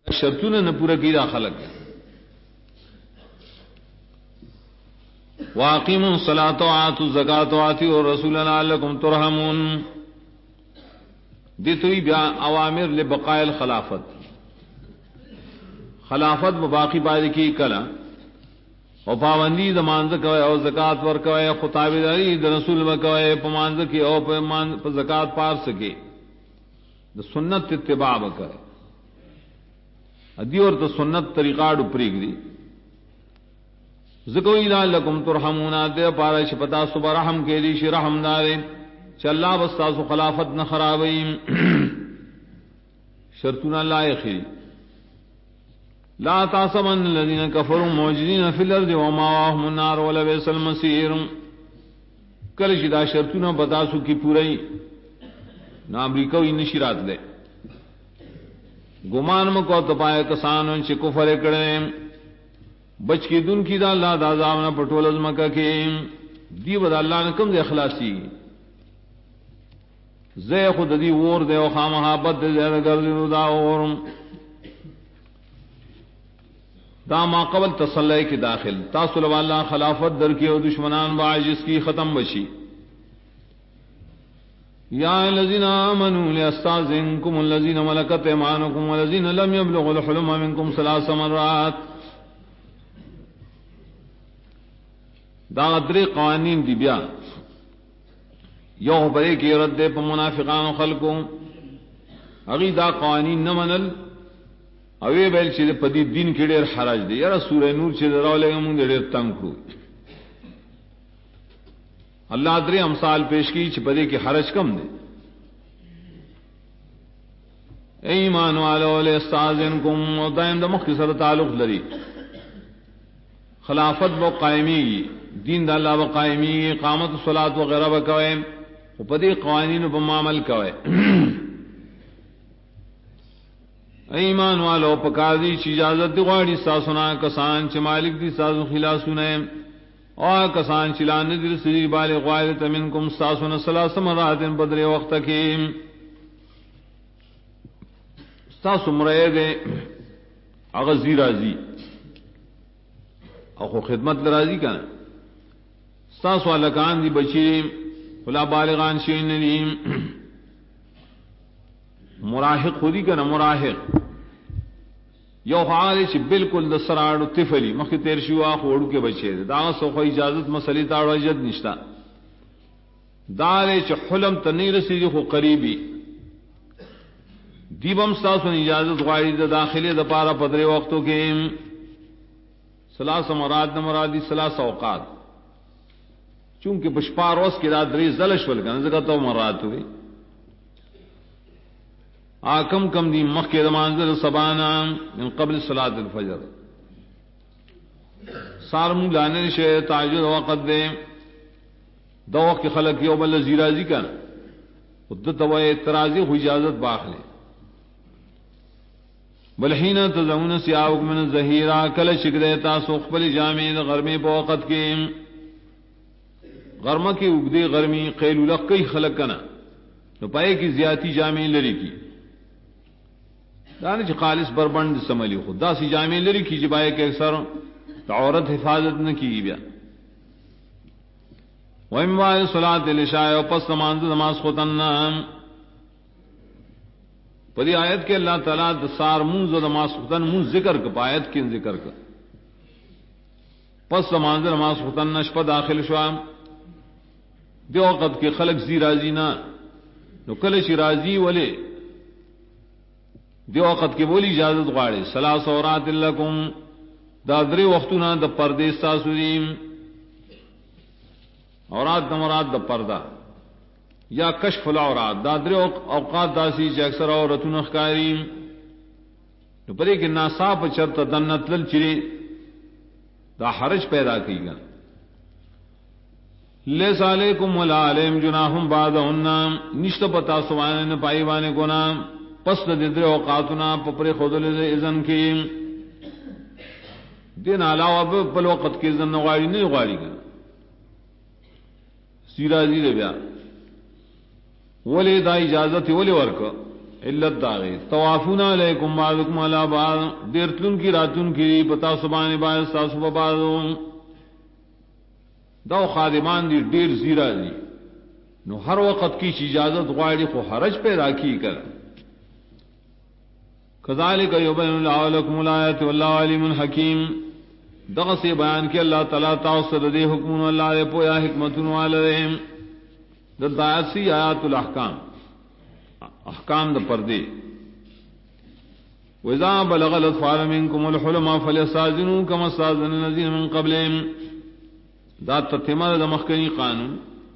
شرطونه نه پوره کړي دا خلک. واقیموا الصلاة وآتوا الزکاة وآتوا الرسول لعلکم ترحمون. دیتوی بیا اوامر لبقاء الخلافت، خلافت باقی پائے کی کلا او پابندی د مانځ کوي او زکات ور کوي، خطابداري د رسول وکوي په مانځ کې او په زکات پار سکے، د سنت اتباع وکړي. ادي اور د سنت طریقہ ډو پریګري زکو لعلکم ترحمون. دے پارا شپتا صبح رحم کے دی شی رحم دارے چ اللہ بستاس خلافت نہ خرابئی. شرطنا لائخی لا تاسمن الذين كفروا موجودين في الارض وماواهم النار ولبئس المصير. کل شدا شرطنا بتاسو کی پوری نام ریکو نشرات دے گمان مکو تپائے کسانوں سے کفر کرے بچ کی دن کی دا اللہ دا عذاب نہ پٹول از مکہ کے دی بد اللہ نے کم دے اخلاصی زے خود دی وور دے او خامہ بد دے زیادہ گرد دا اور دا ما قبل تصلی کے داخل تاسل والا خلافت در کے دشمنان باعجز کی ختم بشی. یا الذین آمنوا لیستاذنکم الذین ملکت ایمانکم والذین لم یبلغوا الحلم منکم ثلاث مرات. دا درې قوانین دی بیا یو بری کی رد دے پا منافقان و خلقوں اگی دا قوانین نمنل اوی بیل چیز پا دی دین کی دیر حراج دے. یارا سورہ نور چیز راو لے گا مون دیر تنگ کرو. اللہ درې امثال پیش کی چھ پدے کی حرج کم دے. ایمان والو لے استاذنکم و دائم دا مختصر تعلق لری خلافت و قائمی دین دا اللہ و قائمی اقامت الصلاۃ وغیرہ بکوئے و پدی قوانین و معامل کوئے. ایمان والو پکازی چی اجازت دی غاڑی ساسنا کسان چی مالک دی ساسو خلاف سنے اور کسان چی لاند دی سری بالغ غائلت منکم ساسنا ثلاث مرات بدر وقت کی ساسو مرئے دے اغزی رازی او خدمت لرازی کنا ستاسو علکان دی بچی خلا بالغان شین ندیم مراحق خودی کنا مراحق یو حالی چی بالکل دا سراڑو طفلی مخی تیر شوا خوڑو کے بچے دا سو خو اجازت مسئلی تاڑو اجد نشتا دارے چی حلم تنیر سیدی خو قریبی دیبم ستاسو اجازت غاڑی دا داخلی دا پارا پدرے وقتو کے ثلاث مراد مرادی ثلاث اوقات چونکہ بشپا روز کی رات دری زلش ولکن زکا تو مراد ہوئی آکم کم دی مخ کے منزل سبانا من قبل صلاۃ الفجر سارم لانے شے تاجر وقت دے دو وقت خلق یوم الزیرازی کا خود تو اعتراضی ہو اجازت باخلے بلحین تزعون سیاوک من الظہیرہ کل شکرے تاسو خپل جامع غرمی پا وقت کے غرمہ کی اگدے غرمی قیلولہ کئی خلق کنا تو پائے کی زیادتی جامع لری کی دانے چھ خالص بربند سملی خدا سی جامع لری کی جبائے کے اکثر عورت حفاظت نہ کی بیا وَإِمْوَائِ صَلَاةِ الْعِشَاءِ وَپس نماز خطنہ پدی آیت کے اللہ تعالیٰ دسار منز و نماز خطن منز ذکر کا پایت کن ذکر کا پس نماز خطن نشپا داخل شوا دیو وقت کے خلق زی راضی نہ نو کلش راضی ولے دیو وقت کے بولی اجازت غاڑے ثلاث اورات لکم دادری وقتنا د پردے ساسوریم اورات نمرات د پردہ یا کشف العورات دادری اوقات داسی چ اکثر عورتون اخکاریم نو پرے کہ ناصاب چرت دنت لل چری دا حرج پیدا کی گا لیس علیکم ولا علیہم جناح بعدہن نشت پتا سوائن پائی وانے گناہ پس ددر اوقاتنا پپر خودل اذن کی دین علاوہ پل وقت کے اذن غاڑی نہیں غاڑی گا سیرا زی بیا ولی دا اجازت ولی ورک علت داغی توافون علیکم بعضکم علی بعض دیرتن کی راتن کی پتا سبان باعث ساسو بعضوں دو خادمان دی دیر زیرا دی نو ہر وقت کی اجازت غواړي خو حرج پیدا کی کر کذالک یبین اللہ لکم الآیات واللہ علیم حکیم دغه سے بیان کہ اللہ تعالی تاسو دے حکم اللہ دے پویا حکمتون والے د داسی آیات الاحکام احکام د پردے وَإِذَا بَلَغَ الْأَطْفَالُ مِنكُمُ الْحُلُمَ فَلْيَسْتَأْذِنُوا كَمَا اسْتَأْذَنَ الَّذِينَ مِن قَبْلِهِمْ دا تتمه د مخکنی قانون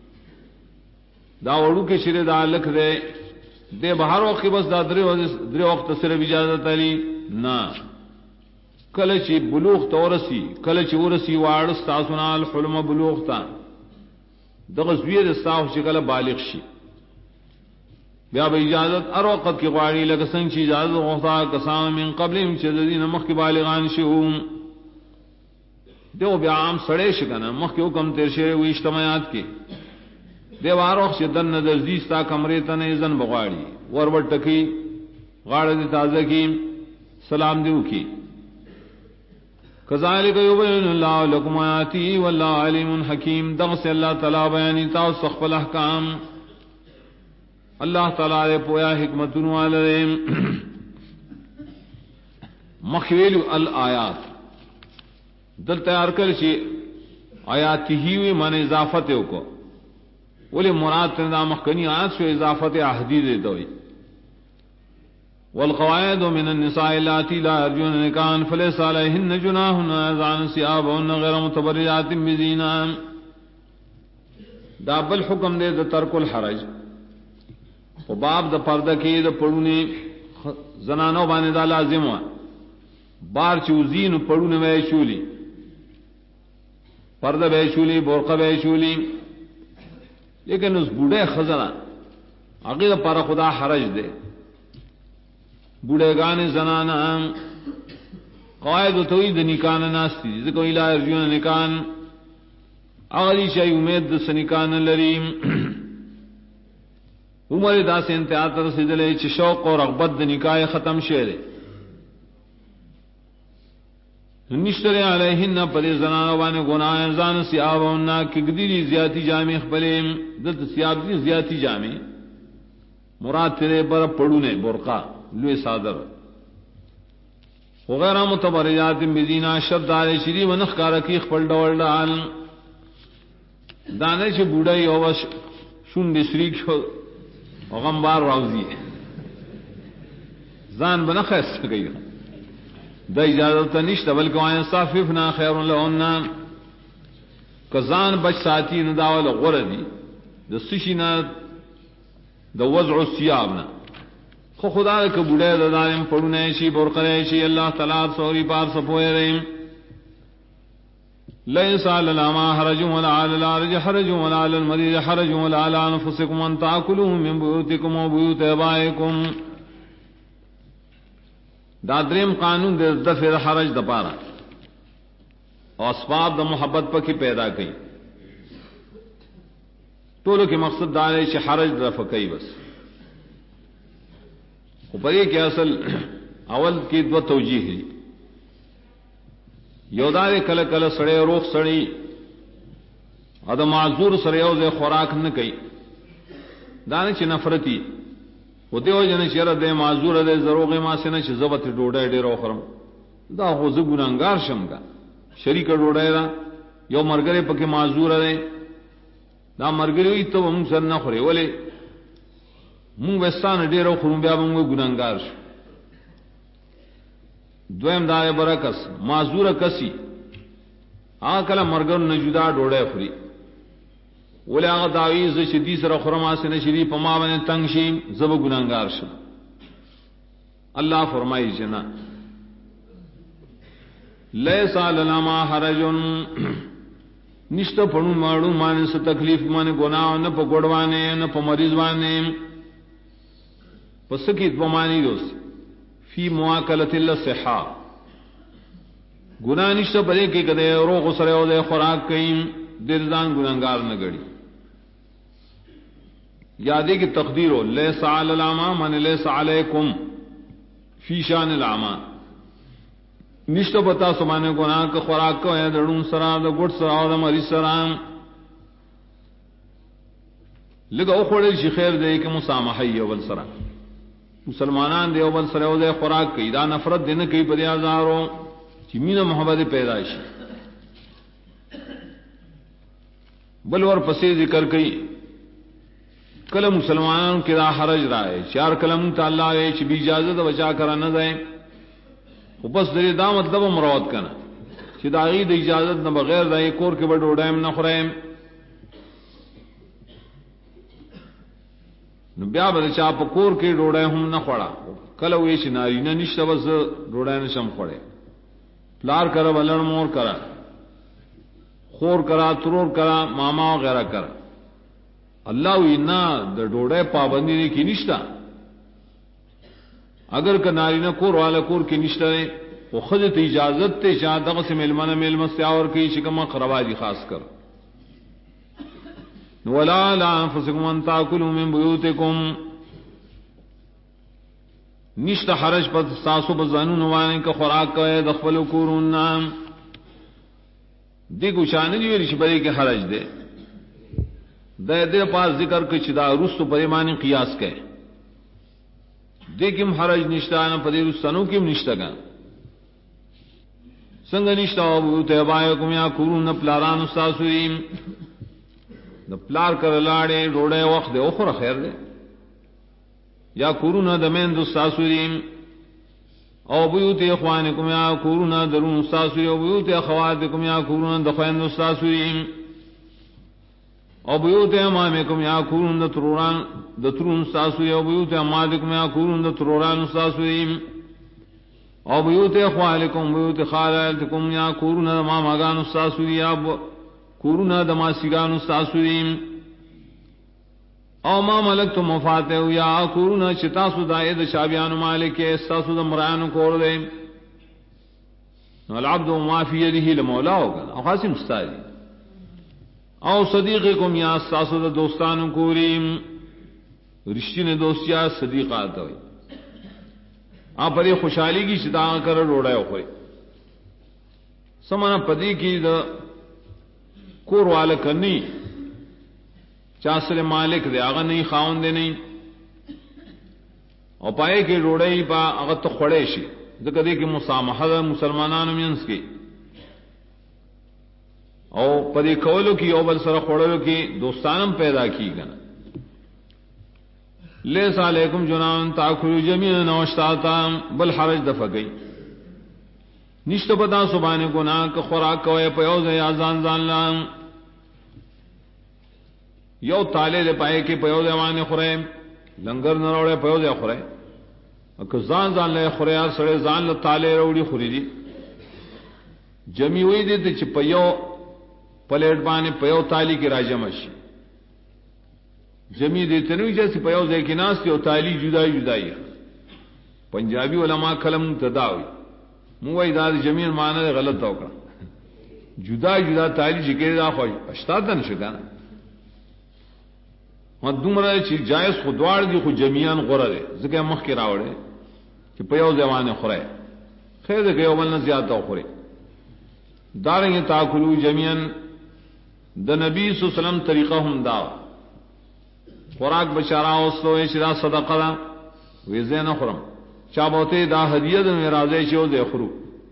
دا وړو کې شری دا لک دے دے بهر وخت بس دا درې وخت سره اجازه علی نا کله چې بلوغ تورسی کله چې ورسی واړ تاسو نه الحلم بلوغ تا دغه زویر استاو چې کله بالغ شي بیا به اجازت ار وخت کې غواړي لکه څنګه چې اجازه غوښتا کسان من قبلهم چې د دین مخ کې بالغان شو دیو بیا عام سړی شکنه مخ کې حکم تیر شوی وي اجتماعات کې دیوارو چې دن نظر زیستا کمرې ته نه ځن بغواړي ورور ټکی غاړه دې تازه کی سلام دیو کی کذالک یبین اللہ لکم آیاتی واللہ علیم حکیم دغ سے اللہ تعالی بیانی تاسو خپل احکام اللہ تعالی پویا حکمتون والے مخویل الآیات دل تیار کر چی آیاتی ہی ہوئی من اضافت کو ولی مراد تندا مخکنی آیات سے اضافت احدی دیتا ہوئی والقواعد من النساء اللاتي لا يرجون نکاحا فليس عليهن جناح ان ثيابهن غير متبرجات بزينة دا بل حکم دے دا ترک الحرج و باب دا پردہ کی دا پڑونے زنانوں بانے دا لازم ہوا بار چوزین پڑونے بے شولی پردہ بے شولی برقع بے شولی لیکن اس بوڑھے خزنہ عقید پارا خدا حرج دے بوڑھے گانے زنانا قواعد توحید نکان ناستی ذکر الہ ارجون نکان اغلی شای امید دس نکان لریم عمر دا سے انتہا ترسیدلے چھ شوق اور رغبت دا نکاح ختم شہرے نشتر علیہن پدے زنانو بانے گناہ زان سیابونا کگدیری زیادی جامع خبلیم دت سیاب دی زیادی جامع مراد تیرے پر پڑونے برقع لوی صادر وغیرہ متبرجات بزینا شب دار شری و نخ کارکی خپل ڈول ڈال دانے چھ بوڑھائی او شون بسریک شو غمبار راوزی زان بنخ ایسا گئی دا اجازت نشتا بلکہ وائن صاففنا خیر لہننا کزان بچ ساتی نداول غردی دا سشینا دا وضع السیابنا خو خدا کا بوڑھے دارم پڑھنے شی برقرے شی اللہ تعالی سوری پار سپوئے رہیم لیس علی الما حرج ولا علی الارج حرج ولا علی المریض حرج ولا علی انفسکم ان تاکلوا من بیوتکم و بیوت ابائکم دا دریم قانون دے دفع حرج دپارا اور اسباب دا محبت پکی پیدا کی طولو کی مقصد دارے چھ حرج دفع کی بس اوپر یہ کہ اصل اول کی دو توجیہ ہے یودار کل کل سڑے روخ سڑی ادم معذور سڑیو دے خوراک نہ کئی دانے چھ نفرتی وہ دیو جن چیر دے معذور دے زروغ ما سے نہ چھ زبط ڈوڑے ڈے رو خرم دا ہو ز گناہگار شم کا شریک ڈوڑے دا یو مرگرے پکے معذور دے دا مرگرے تو ہم سر نہ خورے ولے مونږ وستان ډیرو خورم بیا مونږ ګناګار شو دویم دای برکس معذور کسی کله مرګر نه جدا ډوړې خوري ولې هغه داویز چې دې سره خرما سره شری په ما باندې تنگ شي زب ګناګار شو الله فرمایي جنا لیس لنا ما حرج نشته پړو ماړو باندې څه تکلیف باندې ګناه نه په ګډوانه نه په مریض باندې پس کی دمانی دوست فی مواکلت اللہ صحا گناہ نشتا بلے کی کدے روغ سرے او دے خوراک کئیم دردان گناہگار نگڑی یادی کی تقدیر ہو لیس علی العمى من لیس علیکم فی شان العمى نشتہ بتا سمانے گناہ کا خوراک کو ہے دڑون سرا دا گٹ سرا دا مری سرا لگا اخوڑے شی خیر دے کہ مسامحی اول سرا مسلمانان دے اول سرا او دے خوراک کی دا نفرت دین کی پدی آزاروں چی مین محبت پیدائشی بلور پسی ذکر کی کل مسلمانان کی دا حرج رائے چار کلم تا اللہ ہے چی بھی اجازت بچا کرا نہ دائیں بس دری دا مطلب مروت کنا چی دا غید اجازت نہ بغیر دائی کور کے بڑھ اڑائم نہ خورائم نو بیا بدا چا پا کور کے ڈوڑائے ہم نہ خوڑا کلو ایچ ناری نہ نشتا بس ڈوڑائے نشم خوڑے پلار کرا بلن مور کرا خور کرا ترور کرا ماما وغیرہ کرا اللہ وی نا دا ڈوڑائے پابندی نے کی نشتا اگر کا نارینہ کور والا کور کی نشتا ہے وہ خود اجازت تے چاہ دغ سے ملمانہ ملمت سے آور کی شکمہ خراباجی خاص کر ولا لا انفسکم ان تاکلوا من بیوتکم نشتا حرج پر ساسو بزانو نوانے کا خوراک کا ہے دخفل کورون نام دیکھو شانے جو رشی بری کے حرج دے دے پاس ذکر کے چدا رستو پریمانی قیاس کے دیکھم حرج نشتا نا پدی رستانو کم نشتا گا سنگ نشتا وابیوت ابائکم یا کورون پلاران استاسوریم دا پلار کر لاڑے روڑے وقت دے اخر خیر دے یا کورونا دمین دو ساسوریم او بیوت اخوانکم یا کورونا درون ساسوری او بیوت اخواتکم یا کورونا دخوین دو ساسوریم او بیوت امامکم یا کورونا دترون ساسوری او بیوت امادکم یا کورونا دتروران ساسوریم او بیوت اخوالکم بیوت خالاتکم یا کورونا ماماگان ساسوری یا کورونا دماسیگان استاسوریم او ما ملکتم مفاتحو یا کورونا چتاسو دائد شابیان مالک استاسو دمران کور دے العبد ما فی یده لمولا ہوگا او خاصی مستاجی او صدیقکم یا استاسو دوستان کوریم رشتی نے دوستیا صدیقات ہوئی آپ پدی خوشحالی کی چتا کر روڑائے ہوئی سمانا پدی کی دا کور والا کرنی چاسر مالک دے آغا نہیں خاون دے نہیں اور پائے کہ روڑائی پا آغا تو خوڑے شی ذکر دے کہ مسامحہ مسلمانان منس کی او پدی کولو کی او بل سر خوڑلو کی دوستانم پیدا کی گنا لیس علیکم جناحٌ تاکلوا جمیعا او اشتاتا بل حرج دفع گئی نشت پتا سبانے گناہ کا خوراک کوئے پیوز یا زان زان لام یو تالے دے پائے کے پیوز وانے خورے لنگر نروڑے پیوز خورے اکر زان زان لے خورے یار سڑے زان لتالے روڑی خوری دی جمی ہوئی دیتے چھ پیو پلیٹ بانے پیو تالی کی راجمش جمی دیتے نوی جیسی پیوز ایک ناس تی او تالی جدائی جدائی پنجابی علماء کلم تداوی موئی داد جمین معنی غلط ہوکا جدا جدا تالی جکر دا خوش اشتادن شکانا دوم رہے چی جائز خودوار دی خود جمیان غرہ دے ذکر مخ کی راوڑے کہ پیو زیوانے خورے خیر دے کہ اولنا زیادہ خورے دارنگی تاکلو جمیان دا نبی صلی اللہ علیہ وسلم طریقہ ہم دا خوراک بچارا اوستو ایچ دا صدقہ دا ویزے نہ خورم چابوتے دا حدیہ دا میرازے چیو دے خرو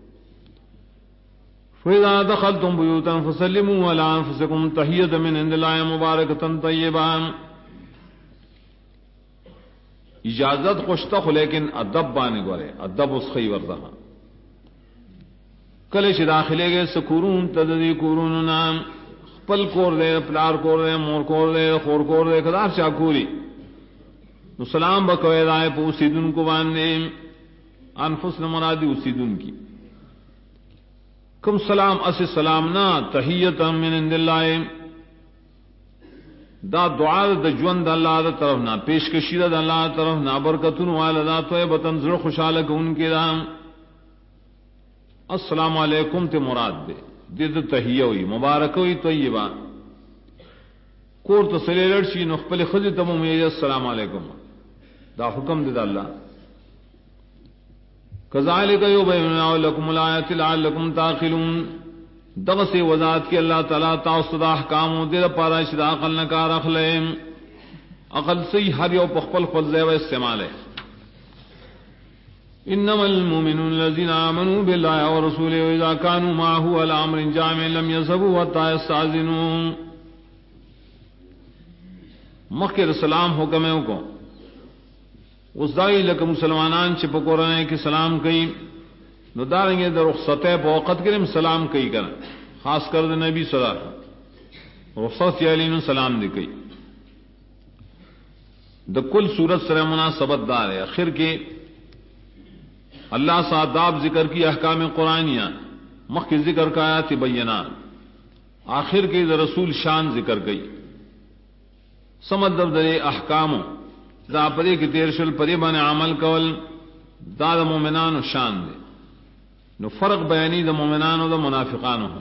فَإِذَا دَخَلْتُمْ بُيُوتًا فَسَلِّمُوا عَلَىٰ أَنفُسِكُمْ تَحِيَّةً مِّنْ عِندِ اللَّهِ مُبَارَكَةً طَيِّبَةً اجازت خوشتا خو لیکن ادب بانے گورے ادب اس خی ورزہ کلش داخلے گئے سکورون تددی کورون نام پل کور دے پلار کور دے مور کور دے خور کور دے کدار چاکوری نو سلام بکوے دائے پو سیدن کو باندے انفس نمرادی اسیدن کی کم سلام اس سلام نا تحیتا من عند اللہ دا دعا دا جوند اللہ دا طرف نا پیشکشی دا اللہ طرف نا برکتن والا دا طیبتن زر خوشحالک ان کے دا السلام علیکم تے مراد دے دے دا تحیہ ہوئی مبارک ہوئی طیبہ کور ته سره لړشي نو خپل خځه ته مو السلام علیکم، دا حکم دی د الله. کذالک یبین لکم الآیات لعلکم تعقلون. دغه سی وضاحت کی اللہ تعالی تاسو د احکام دې لپاره چې د عقل نه کار اخلئ. عقل سی هر یو په خپل خپل ځای و استعمال ہے. انما المؤمنون الذين آمنوا بالله ورسوله واذا كانوا معه على امر جامع لم يذهبوا حتى يستأذنوا. مخکې سلام حکم ہے کو اس دائی لکه مسلمانان چې په قرآن کې سلام کوي نو دارنګه د رخصته په وخت کې سلام کوي کنه، خاص کر د نبی صلی الله علیه وسلم رخصت علی نو سلام دی کوي. د کل صورت سره مناسبت دار ہے. اخر کې اللہ سے آداب ذکر کی احکام قرآنیہ، مخ ذکر کا آیات بینات، آخر کے رسول شان ذکر گئی. سمد در احکام دا پدے کی تیرشل پدے بان عمل کول دا مومنان شان دے. نو فرق بیانی دا مومنان و دا منافقان ہوں.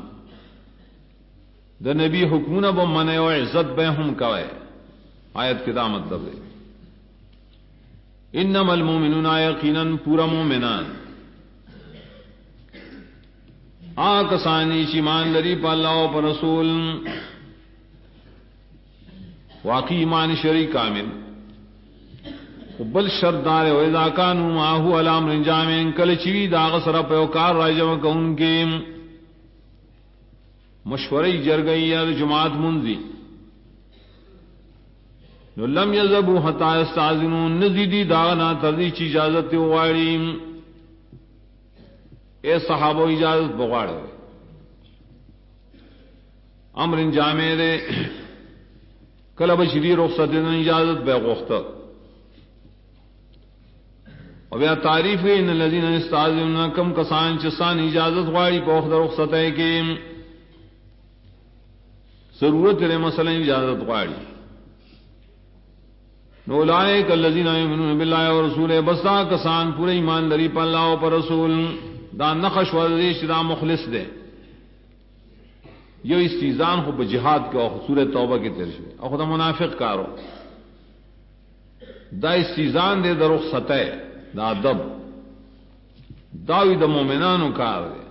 دا نبی حکمون با منع و عزت بے ہم کوئے. آیت کی دا مطلب دے انما المؤمنون یقینا پورا مومنان آکسانی چیمان لری پا اللہ و پا رسول واقعی ایمان شرعی کامل. بل شرط دار و اذا کانوا معه علی امر جامع کل چوی داغ سر پیوکار راجم کا ان کے مشورئی جرگئی یا جماعت منزی نو لم یذهبوا حتى يستأذنوا نزیدی داغنا تردی چی اجازت وغاڑی. اے صحابہ اجازت بغاڑے امر جامع دے کلب شری رخصت دن اجازت بے غوخت. اور بیا تعریف ہے ان الذین استأذنون کم کسان چسان اجازت غاڑی پوخت رخصت ہے کہ ضرورت ہے مثلا اجازت غاڑی. اولئک الذین یؤمنون باللہ ورسولہ بسا کسان پورے ایمان لري په الله او پر رسول دا نقش ورزش دا مخلص دے. یہ استیزان ہو په جہاد کے او سورۃ توبہ کے ترجمے او خدا منافق کارو دا استیزان دے در رخصت ہے دا ادب داوی دا مومنانو کار دے.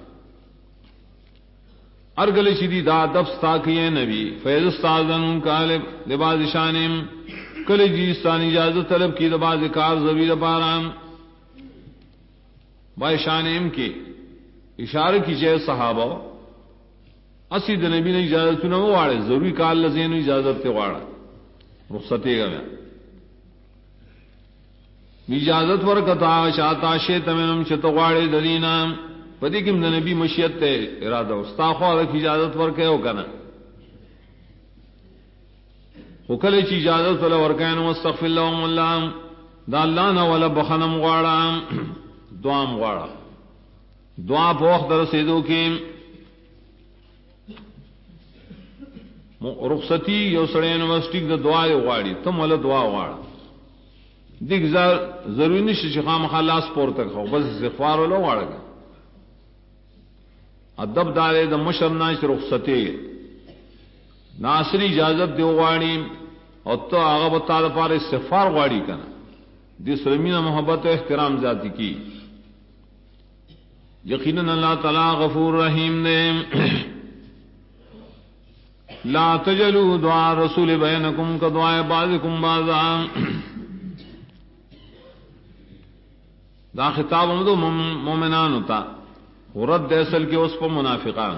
ارگل شدی دا ادب ستا کیے نبی فیض استاذن قال لباس شانم کل جیستان اجازت طلب کی دبا ذکار زبیر بارام بائے شانم کے اشارہ کی جے صحابہ اسی د نبی نے اجازت نہ واڑے ضروری کال لزین اجازت تے واڑا رخصتے گا اجازت ورکتا شاتا شیت منم چتواڑے دلینا پدی کم د نبی مشیت تے ارادہ استاخو رکھ اجازت ورکے ہو کنا وکل چی اجازت ولا ورکان واستغفر لهم الله دا الله نہ ولا بخنم غواړه دعام غواړه دعا په وخت درسېدو کې رخصتی یو سړی یونیورسيټي د دعا غواړي ته مولا دعا غواړه دغه ضروري نشي چې خامخا لاس پورته خو بس استغفار ولا غواړه. ادب دار د مشر ناش رخصتی ناصری اجازت دی غواړي او تو هغه په تعالی پر استغفار غواړي کنه د سلمینه محبت او احترام ذاتی کی. یقینا اللہ تعالی غفور رحیم نے لا تجلوا دعاء رسول بینکم کدعاء بعضکم بعضا. دا خطاب مدو مومنان ہوتا رد اصل کے اس پر منافقان.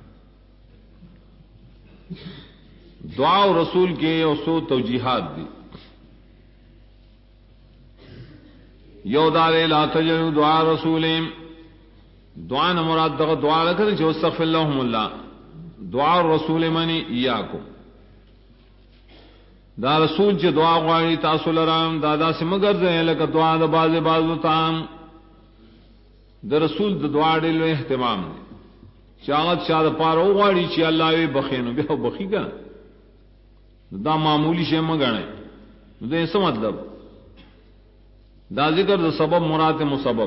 دعا و رسول کے اسو توجیحات دی یو دار لا تجلوا دعاء رسول دعا نہ مراد دعا رکھے جو استغفر لهم اللہ دعا رسول منی ایاکم دا رسول چې دعا غواړي تاسو لرام دادا سے مگر زه لکه دعا د بازو تام د رسول د دعا ډېر اهتمام دی. شاغت شاد پاره غواړي چې الله یې بخینو به بخی کنه دا معمولی شی مګنه دې څه مطلب دا ذکر د سبب مراد مسبب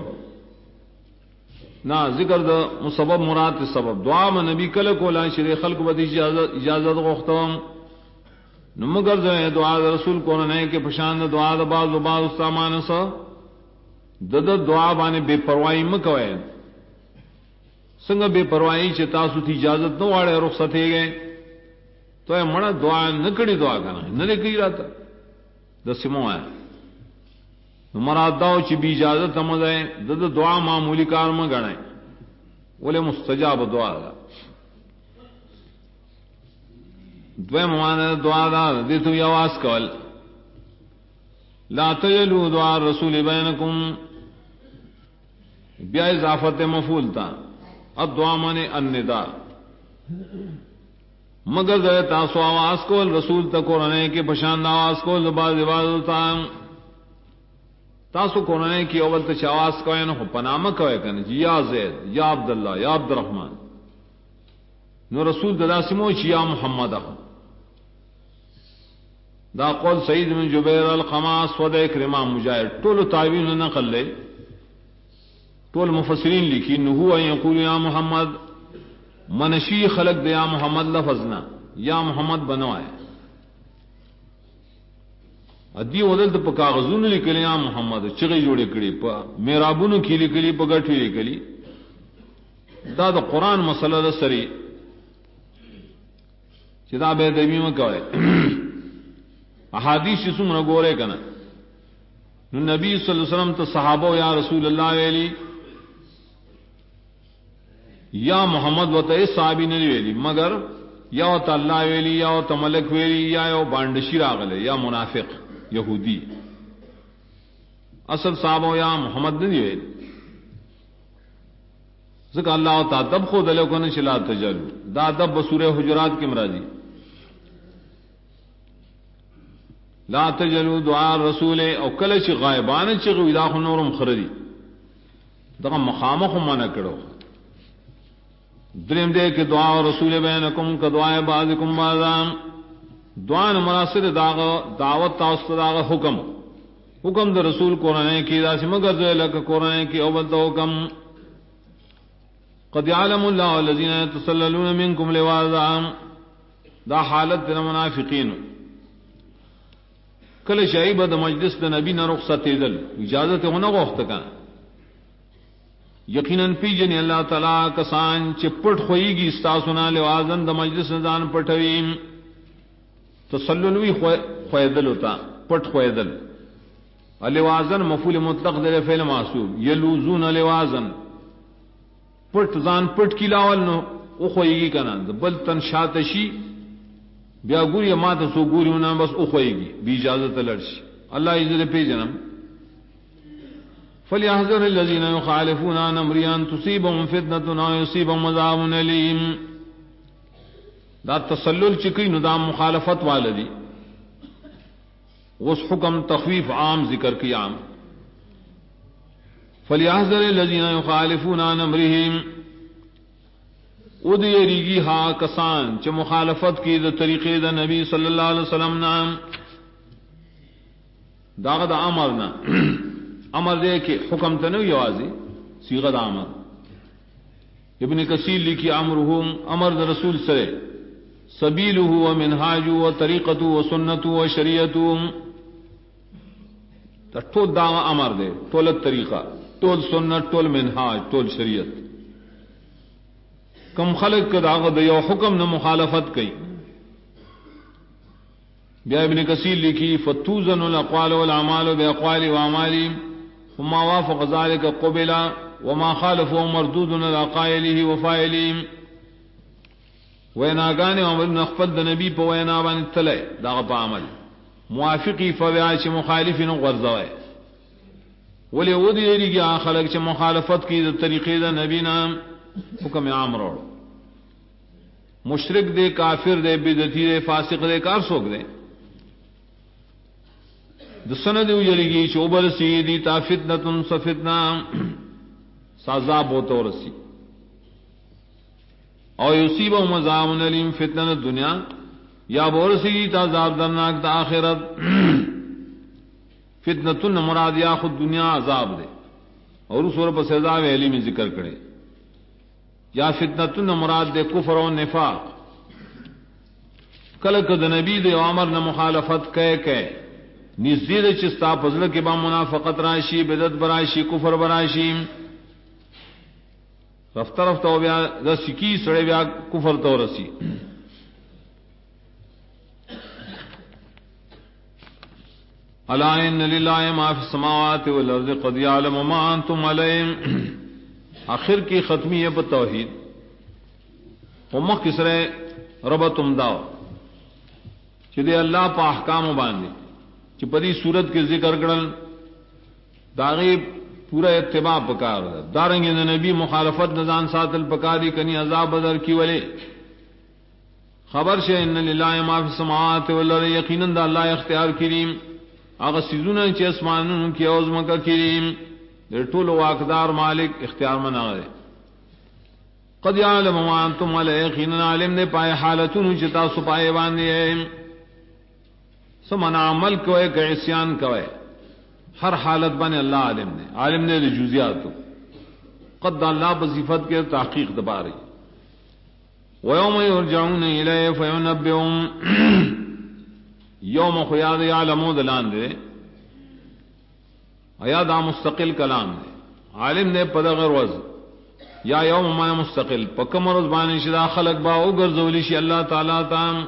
نہ ذکر د مسبب مراد سبب. دعا میں نبی کله کولا شری خلق بدی اجازت غوښتم نمگر زے دعا رسول کو نے کہ پشان دعا د باز و باز استامان سا دد دعا بانے بے پرواہی مکوئے سنگ بے پرواہی چ تاسو تھی اجازت نہ واڑے رخصت ہے گئے تو اے مڑا دعا نہ کڑی دعا کرنا نہ لکھی رہتا دسمو ہے مراد داو چ بھی اجازت ہم ہے دد دعا معمولی کار میں گڑے بولے مستجاب دعا دا دویم معنی دعا دا دیتو آواز کول لا تجلو دعا رسول بینکم بیا اضافت مفعول تا اب دعا مانے النداء مگر دے تاسو آواز کول رسول تکورنے کے پشان آواز کول بعض عبادت تا تاسو کورنے کی اول تچ آواز کوئے نو پنامہ کوئے کنے جی یا زید یا عبداللہ یا عبد الرحمن نو رسول ددا سمو چی یا محمد دا قول سعید بن جبیر القماس و دا اکرما مجاہد طول تعویل نقل لے طول مفسرین لکھی نہو ان یقول یا محمد منشی خلق دے یا محمد لفظنا یا محمد بنوائے ادی ودل تو کاغذون لکلی یا محمد چغی جوڑے کڑی پا میرابونو کی لکلی پا گٹھی لکلی دا دا قرآن مسئلہ دا سری چدا بے دبی میں کوئے احادیث جسم رگورے کنا نو نبی صلی اللہ علیہ وسلم تو صحابہ یا رسول اللہ علیہ یا محمد و تے صحابی نہیں ویلی مگر یا و اللہ ویلی یا و ملک ویلی یا بانڈشی راغلے یا منافق یہودی اصل صحابہ یا محمد نہیں ویلی ذکر اللہ تا دب خود علیہ کو نشلا تجلو دا دب بسور حجرات کی مرادی لا تجلو دعا رسول او کلچ غائبان چغو ادا نورم خردی دا مخامخ مانا کرو دریم دے کہ دعا رسول بینکم کا دعا بعضکم بعضا دعا مناسب دعوت تاست داغ حکم دا رسول قرآن کی دا سمگر دے لک قرآن کی اول دا حکم قد یعلم اللہ الذین یتسللون منکم لواذا دا حالت دا منافقین کل شعیب دا مجلس دا نبی نا رخصت دل اجازت ہونا وقت کا یقیناً پی جنی اللہ تعالی کسان چپٹ خوئی گی استاسونا لوازن دا مجلس نزان پٹویم تسللوی خویدل ہوتا پٹ خویدل لوازن مفعول مطلق دل فعل محسوب یلوزون لوازن پٹ زان پٹ کی لاول نو او خوئی گی کنا بل تن شاتشی بیا گوری ما تا سو گوری ہونا بس او خوئی گی بی اجازت لڑشی اللہ عزت پی جنم فَلْيَحْذَرِ الَّذِينَ يُخَالِفُونَ عَنْ أَمْرِهِ أَن تُصِيبَهُمْ فِتْنَةٌ أَوْ يُصِيبَهُمْ عَذَابٌ أَلِيمٌ دا تسلل چکی نو دا مخالفت والدی اس حکم تخویف عام ذکر کی عام فَلْيَحْذَرِ الَّذِينَ يُخَالِفُونَ عَنْ أَمْرِهِ ادیریگی ہا کسان چ مخالفت کی دا طریقے دا نبی صلی اللہ علیہ وسلم نام داغ دا امرنا امر دے کہ حکم تنو یوازی صیغہ دا امر ابن کثیر لکھی امرہم امر دا رسول سرے سبیلہ و منہاج و طریقت و سنت و شریعت ٹول دا امر دے ٹول طریقہ ٹول سنت ٹول منہاج ٹول شریعت کم خلق کا داغ دا یو حکم نہ مخالفت کئی بیا ابن کثیر لکھی فتوزن الاقوال والاعمال باقوال واعمال وما وافق ذلك قبل وما خالفه مردود على قائله وفاعله ویناگان عمر نخفل د نبی په وینا باندې تله دا په عمل موافقی فواش مخالفین غرزوي ولی ودی ریږي خلک چې مخالفت کوي د طریقې د نبی نام حکم عام راو مشرک دے کافر دے بدعتی دے فاسق دے کار سوک دے دسند یریگی چوبر سیدی تا فتنۃ سفتنا سازا بوتو رسی او یصیبهم عذاب الیم فتنہ دنیا یا بورسی تا عذاب درناک تا آخرت فتنۃ مراد یا خود دنیا عذاب دے اور سورہ پر سزا ویلی میں ذکر کرے یا فتنۃ مراد دے کفر و نفاق کل کد نبی دے امر نہ مخالفت کہ نزدید چستا فضل کے با منافقت راشی بدعت براشی کفر براشی رفتہ رفتہ ہو بیا رسی کی سڑے بیا کفر تو رسی الا ان للہ ما فی السماوات والارض قد یعلم ما انتم علیہ آخر کی ختمی ہے توحید امک کسرے ربتم داو چدے اللہ پا احکام باندھے چپدی صورت کے ذکر کرل داغی پورا اتباع پکار دارنگ نبی مخالفت نظان ساتل پکاری کنی عذاب بدر کی ولے خبر سے ان للہ ما فی السماوات والارض یقیناً دا اللہ اختیار کریم آغا سیزونا چی اسمانون کی اوزمکا کریم در طول واقدار مالک اختیار من آگئے قد یعلم ما انتم علیہ یقیناً عالم نے پائے حالتون چتا سپائے باندے سمن عمل کوئے کہ عصیان کوئے ہر حالت بنے اللہ عالم نے جزیات قد اللہ بصفت کے تحقیق دبا رہی ویوم یرجعون الیہ فینبئهم یوم خیاد یعلمو دلان دے ایادا مستقل کلام دے عالم نے پدغر وز یا یوم ما مستقل پکم رزبانی شدا خلق با اگر زولی شی اللہ تعالی تام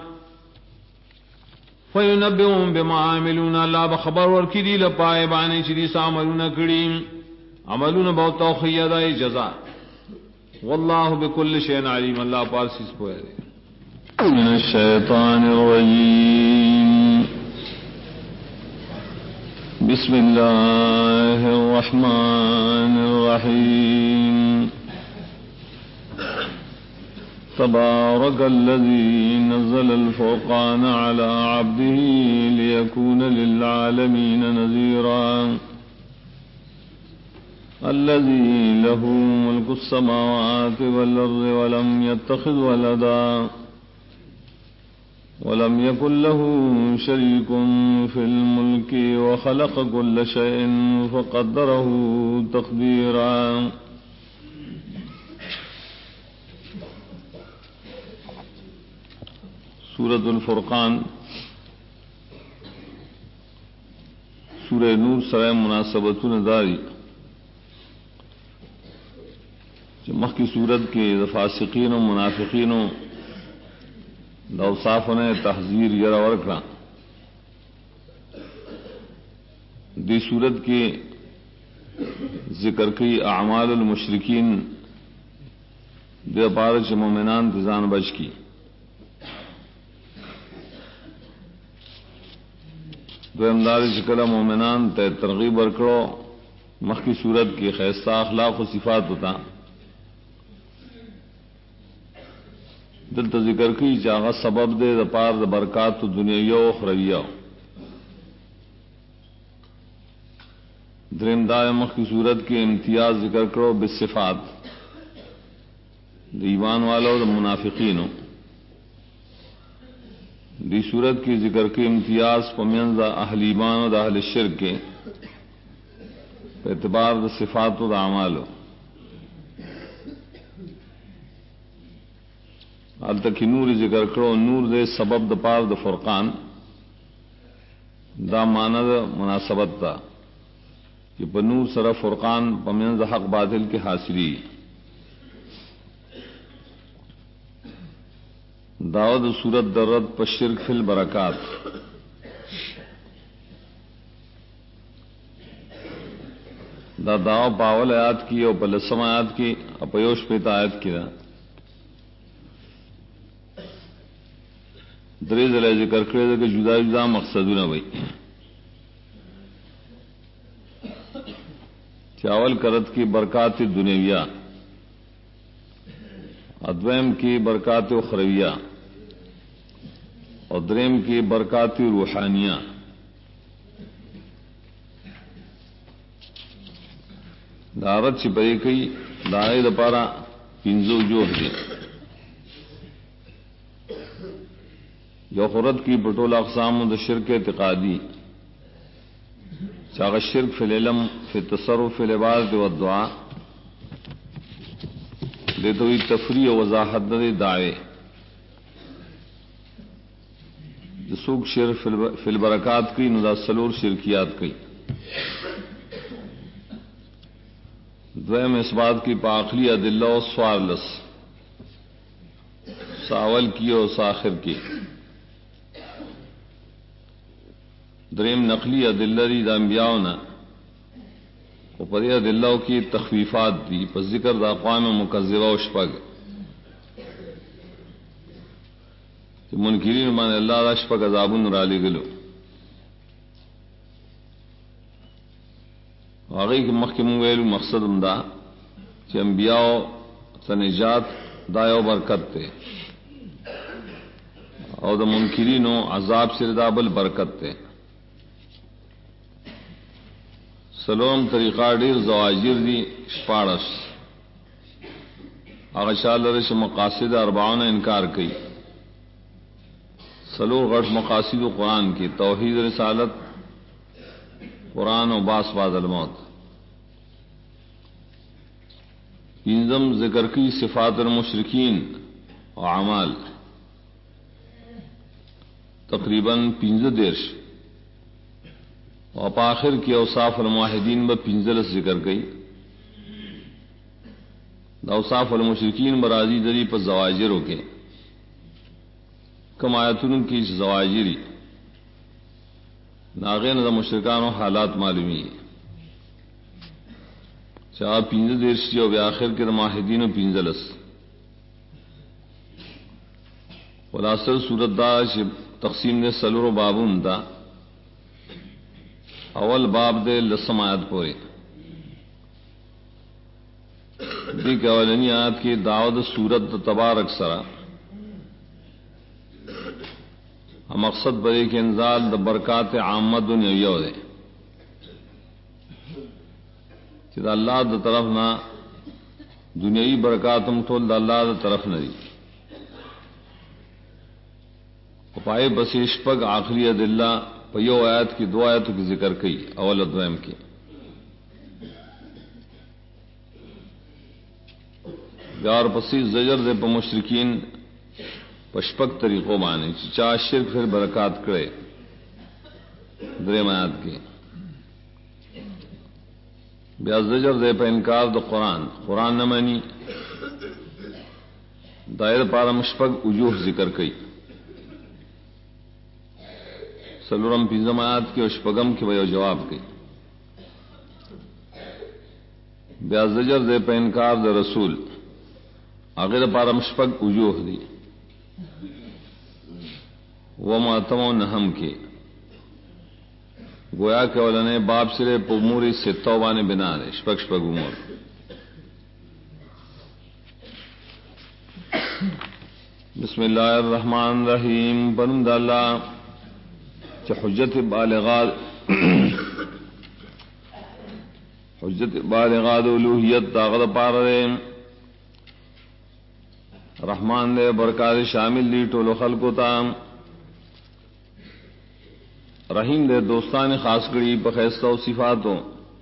فینبئهم بما عاملون اللہ بخبر ورکی دی لپائے بانے چی دی ساملون کریم عملون بہت توخیدہ جزا واللہ بکل شین علیم اللہ پارسیس پوئے دے من الشیطان الرجیم بسم اللہ الرحمن الرحیم تبارك الذي نزل الفرقان على عبده ليكون للعالمين نذيرا الذي له ملك السماوات والأرض ولم يتخذ ولدا ولم يكن له شريك في الملك وخلق كل شيء فقدره تقديرا سورۃ الفرقان سورہ نور سرائے مناسبتون داری مخ کی صورت کے فاسقین و منافقین و اوصاف نے تحذیر یرا ورکا دی صورت کے ذکر کی اعمال المشرکین دے پارچ مومنان تزان بچ کی دوامدار شکل مومنان تے ترغیب ورکڑو مخ کی صورت کی خیستہ اخلاق و صفات ہوتا دل تا ذکر کی چاغا سبب دے دا پار دا برکات دنیاوی و اخرویہ درم دار مخ کی صورت کے امتیاز ذکر کرو بالصفات دا ایمان والو دا منافقینو دی صورت کی ذکر کے امتیاز پمینزا اہل ایمان و دا اہل شرک کے اعتبار دا صفات و دا اعمالو حال تک نور ذکر کرو نور دے سبب دا پار دا فرقان دا معنی دا مناسبت دا کہ پا نور سر فرقان پمینزا حق باطل کے حاصلی دعوت صورت درد پر شرک فی البرکات دا دعو پاول آیات کی اور پلسم آیات کی اپیوش پیتا آیات کی دا دریز علیہ ذکر کرے دا کہ جدا جدا مقصدوں بھئی چاول کرت کی برکات دنیویہ ادویم کی برکات اخرویہ اور دریم کی برکات روحانیہ دارت چپئی کئی دائے دپارا پنزو جو ہے جو خورت کی بٹول اقسام دا شرک اعتقادی چاغ الشرک فی العلم فی التصرف فی العبادت والدعاء دے تو تفریح و وضاحت دے دعوے سوک شر فی البرکات کی ندا سلور شرکیات کی دویم اس بات کی پاخلی ادلہ و سوارلس ساول کی اور ساخر کی دریم نقلی ادلہ دی دا انبیاؤنا و پدی ادلہ کی تخفیفات دی پس ذکر دا اقوام مکذبہ و شپگ منکرین مان اللہ دا شپگ عذابن را لگلو واقعی کی محکم ویلو مقصد دا کہ انبیاء تنجات دایو برکت تے اور دا منکرین و عذاب سے ردابل برکت تے سلوم طریقہ دیر زواجر دی شپاڑس اغشال رش مقاصد اربعون انکار کی سلور غٹ مقاصد و قرآن کی توحید رسالت قرآن و باس بعد الموت انضم ذکر کی صفات المشرکین و اعمال تقریباً 15 درش اور آخر کی اوصاف الموحدین ب 15 ذکر گئی اوصاف المشرکین برازی دری پر زواجر ہو کے کم آیتن کی زواجری ناغین دا مشرکان و حالات معلومی چاہ 15 درشی اور آخر کے موحدین و 15 خلاصر صورت دا تقسیم دے سلور و بابون دا اول باب دے لسم آیت پورے دیکھ اولنی آیت کی دعوت صورت تبارک سرا مقصد برے کے انزال دا برکات عامت دنیا دے کہ دا اللہ دا طرف نہ دنیای برکاتم ٹول دا اللہ دا طرف نہ دی پائے بسیش پگ آخری ادلہ پیو آیت کی 2 آیتوں کی ذکر کی اول ادویم کی یار پسی زجر دے پا مشرکین پشپک طریقوں مانے چاہ شرک پھر برکات کرے درے آیات کی بیا زجر دے پا انکار دا قرآن نہ مانی دائر پارا مشپک وجوہ ذکر کی سلورم 15 آیات کی اشپگم کی وجہ جواب کی بیا زجر دے پا انکار دا رسول آخر پارا مشپک وجوہ دی وہ ماتم و نہم کے گویا کہ ولنے باب سرے پموری سے توبانے بنا دے شپک امور بسم اللہ الرحمن الرحیم بند اللہ حجت بالغات الوہیت طاقت پار دے رحمان دے برکات شامل دی ٹول خلق تام رحیم دے دوستان خاص کری بخیستہ و صفاتوں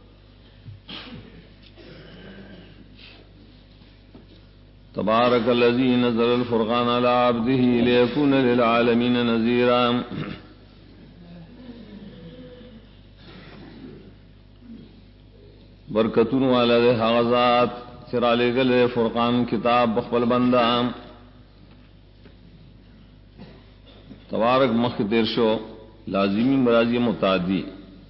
تبارک الذی نزل الفرقان علی عبده لیکون للعالمین نذیرا برکتون والا دے حغزات سرالے گلے فرقان کتاب بخبل بندہ تبارک مخ تیرشو لازمی مرازی متعدی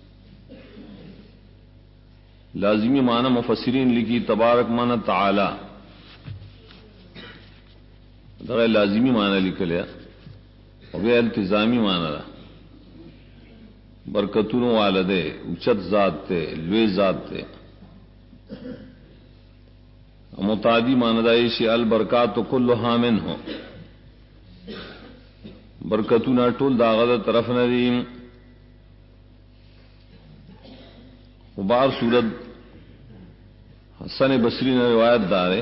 لازمی معنی مفسرین لکھی تبارک معنی تعالی غیر لازمی معنی لکھ لیا غیر التزامی معنی رہا برکتون والدے اچت ذات تے لوی ذات تے متعدی ماندائشی البرکات کلھا منہ برکتون ٹول داغت طرف ندیم بار صورت حسن بصری نے روایت دارے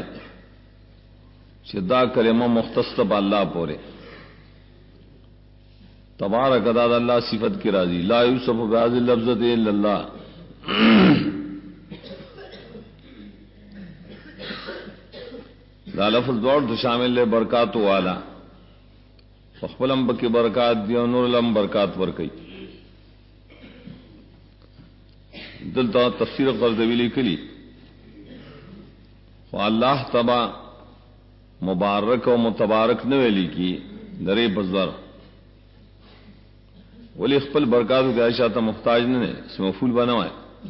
شدا کلمہ مختص با اللہ پورے تبارک اداد اللہ صفت کی راضی لا یوسف بهذه اللفظة الا اللہ دا لفظ دوڑ تو شامل لے برکات والا فخلم بک برکات دی اور نور لم برکات ورکئی دلتا تفسیر قرطبی لیکلی اللہ تبا مبارک و متبارک نویلی کی درے بزر ولی خپل برکات کے عائشہ تا محتاج نے اس میں مفعول بنوائے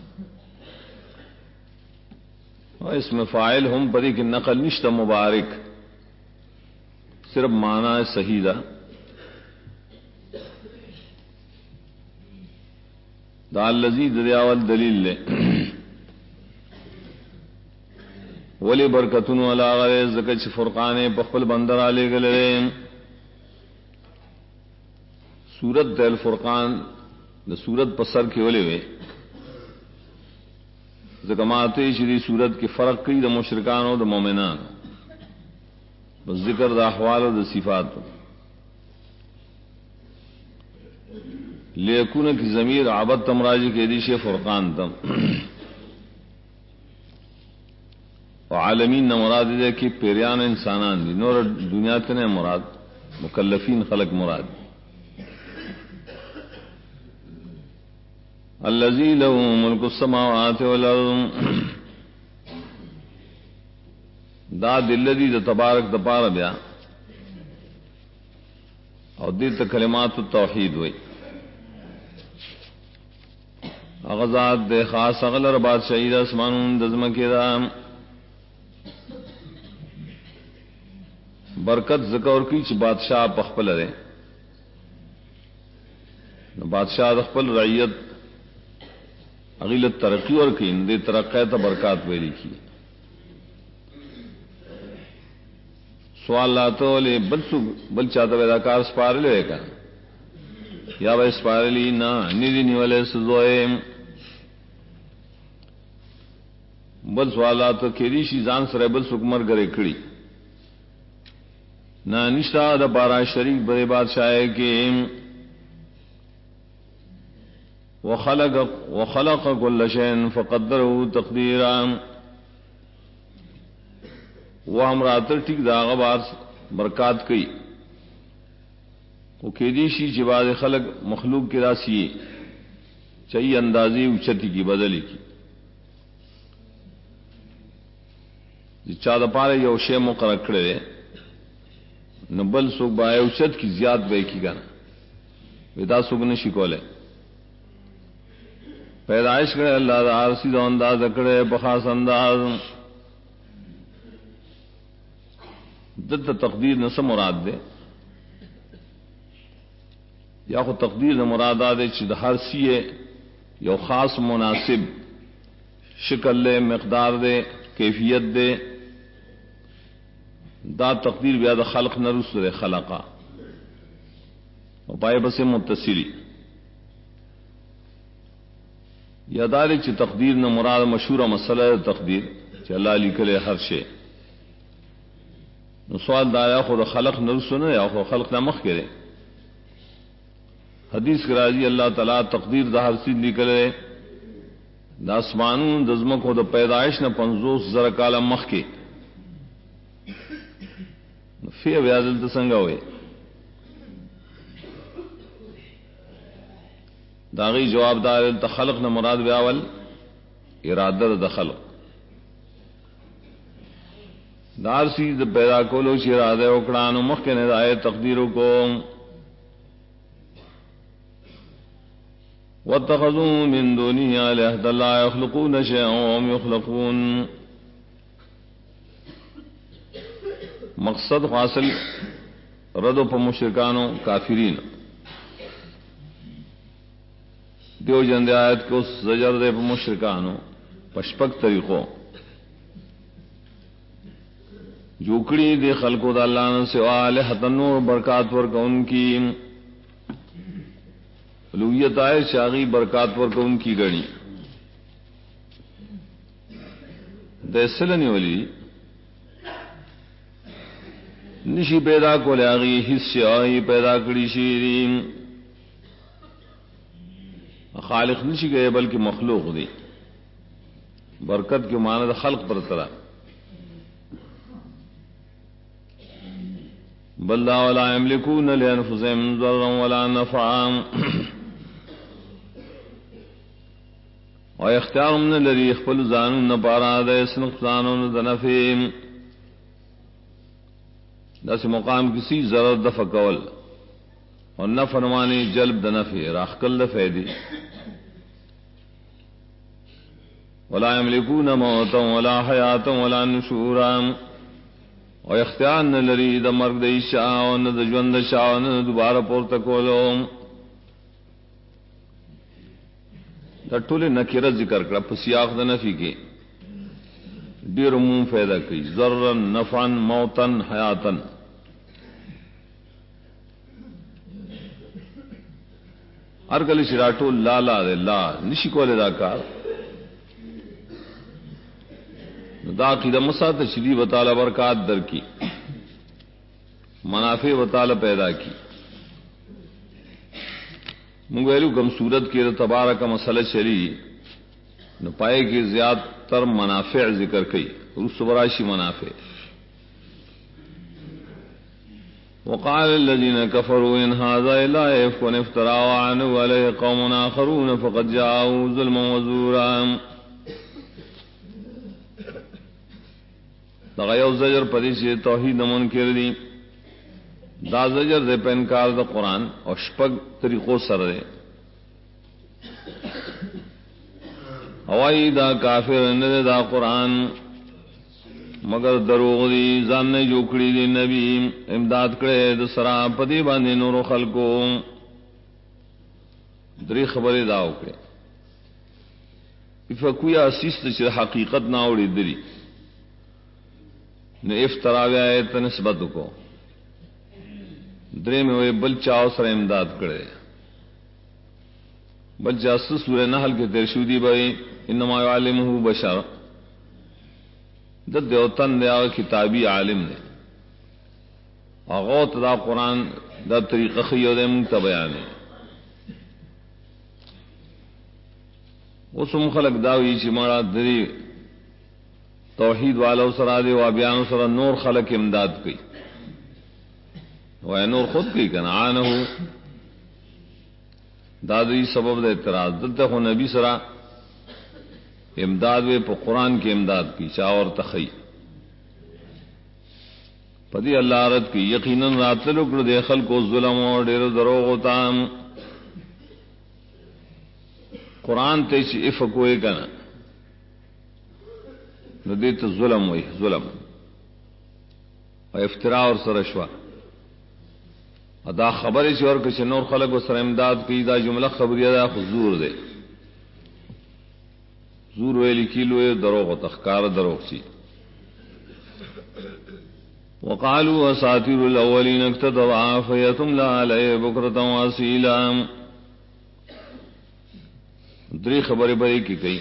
اور اس میں فاعل ہم پری کی نقل نشتا مبارک صرف معنی صحیح دا دا الذی دریاول دلیل لے ولی برکتن ولا غیر زکچ فرقان بخل بندر علی گلے سورت دل فرقان دا سورت پسر کے ولے ہوئے زکماتے شری سورت کی فرق کی دا مشرکان و دا مومنان بس ذکر دا احوال و دا صفات لیکون کی ضمیر عبد تمراجی کے دیش فرقان تم عالمین نہ مراد ہے کہ پیریان انسانان دی نور دنیا تنے مراد مکلفین خلق مراد الذی له ملک السماوات والارض دا دلذی دا تبارک دپار بیا اور دل تا کلمات التوحید ہوئی اغزاد دے خاص اغلر بادشاہی دا اسمانون دزمکی دا برکت ذکر کی چ بادشاہ پخپل رہے بادشاہ دخپل رعیت اغیلت ترقی اور کی دے ترقی تا برکات ویلی کی سوال لاتو لے بل چاہتا ویدہ کار سپار لے کا یا بھائی سپار لی نا نیدی نیولے سزوئے بل سوالاتو کیریشی زان سرے بل سکمر گرے کڑی نہ نشتا دا بارہ شریک بڑے بادشاہ کے وخلق كل شيء فقدره تقديرا وہ ہمراتر ٹھیک دا غبار برکات کی وہ کیدیشی جباد خلق مخلوق کی راسی چاہیے اندازی اچتی کی بدلی کی چاد پارے یہ شے مقرر کرے نبل سوک بائے اچت کی زیاد بے کی گانا ودا سوک نشی کولے پیدائش کرے اللہ دا عرصی دا انداز اکڑے بخاص انداز دت تقدیر نہ مراد دے یا خود تقدیر نہ مراد دے چھ ہر سیے یو خاص مناسب شکل دے مقدار دے کیفیت دے دا تقدیر بیاد خلق نہ رسل خلقا پائے بس متصری یا دارے چھ تقدیر نہ مراد مشہور مسئلہ تقدیر چھ اللہ لکھلے ہر شے نو سوال دایا خود خلق نہ رسل یا خود خلق نہ مخ کرے حدیث کے راضی اللہ تعالیٰ تقدیر دا ہر سید لکھلے دا اسمانون دزمک خود پیدائش نہ 50 زر کالا مخ کے فی بیادل تسنگا ہوئے داغی جواب دار تخلق نہ مراد بیاول ارادہ د خلق دار سید پیدا کولو چھ ارادہ اکڑانو مخ کے ندائے تقدیروں کو واتخذوا من دونه آلهة لا يخلقون شيئا وهم يخلقون مقصد حاصل رد و مشرکانوں کافرین دیو جند آیت کو زجر دے مشرکانوں پشپک طریقوں جوکڑی دے خلقو دا اللہ نے سوا الہۃ نور برکات ورک ان کی الوہیت آئے شاغی برکات ورک ان کی گڑی دیسلنی ولی نشی پیدا کو لاغی حصے آئی پیدا کری شیرین خالق نشی گئے بلکہ مخلوق دی برکت کے معنی خلق پر طرح بل لا ولا يملكون لانفسهم ضرا ولا نفعا او اختیار من الذي يخبل زانون نپارا دے اس نقصانون دنفیم دس مقام کسی ضرر دفع کول اور نفع نمانی جلب دنفع راخکل دفع دی ولا يملكون موتا ولا حیاتا ولا نشورا او اختیار نہ لري د مرګ د عشاء او نه د ژوند شاو نه دوباره پورته کولو دا ټول نکره ذکر کړه په سیاق د نفي کې ډیر عموم پیدا کوي ضررا نفعا موتا حیاتا ارګل شراټو لا لا لا نشي کوله دا کار دا عقیدہ مسات شریف وتعالی برکات در کی منافع وتعالی پیدا کی منگویلو کم صورت کی تبارک مسئلہ شری نہ پائے کہ زیادہ تر منافع ذکر کی رس براشی منافع وقال الذين كفروا ان هذا الا افك افترى عنه عليه قوم اخرون فقد جاءوا ظلما وزورا دا یو زجر پدې چې توحید منکر دي دا زجر د پنکار د قران او شپږ طریقو سره دی اوای دا کافر نه دا قران مگر دروغ دي ځان نه جوړی دي نبی امداد کړي د سرا پدې باندې نور خلقو درې خبره دا وکړي افکویا اسیست چې حقیقت نه اوري دي نے افتراوی آیت نسبت کو درے میں وہ بل چاو سر امداد کرے بل جاسو سورہ نحل کے ترشودی بھائی انما یعلمہ بشر دد دیوتن دیا کتابی عالم نے اغوت دا قرآن دا طریقہ خیو دے منگتا بیانے اسم خلق داوی چی مارا دری توحید والو سرا دے و بیان سرا نور خلق امداد کی وہ نور خود کی کنعانہ دادی سبب دے اعتراض دلتا خو نبی سرا امداد وے پا قرآن کی امداد کی چاور تخی پدی اللہ رد کی یقیناً راتلو دے خلق و ظلم اور دیر دروغ ہوتا قرآن تیچ افکوئے کنا ندیت ظلم وی ظلم و افتراء اور سرشوا ادا خبر چور کچھ نور خلق و سر امداد کی دا جملہ خبری دا خزور دے زور ویلی کیلوے دروغ و تخکار دروغ چی وقالوا اساطیر الاولین اکتتبعا فیتملا علیہ بکرتا واسیلا دری خبر بری کی کئی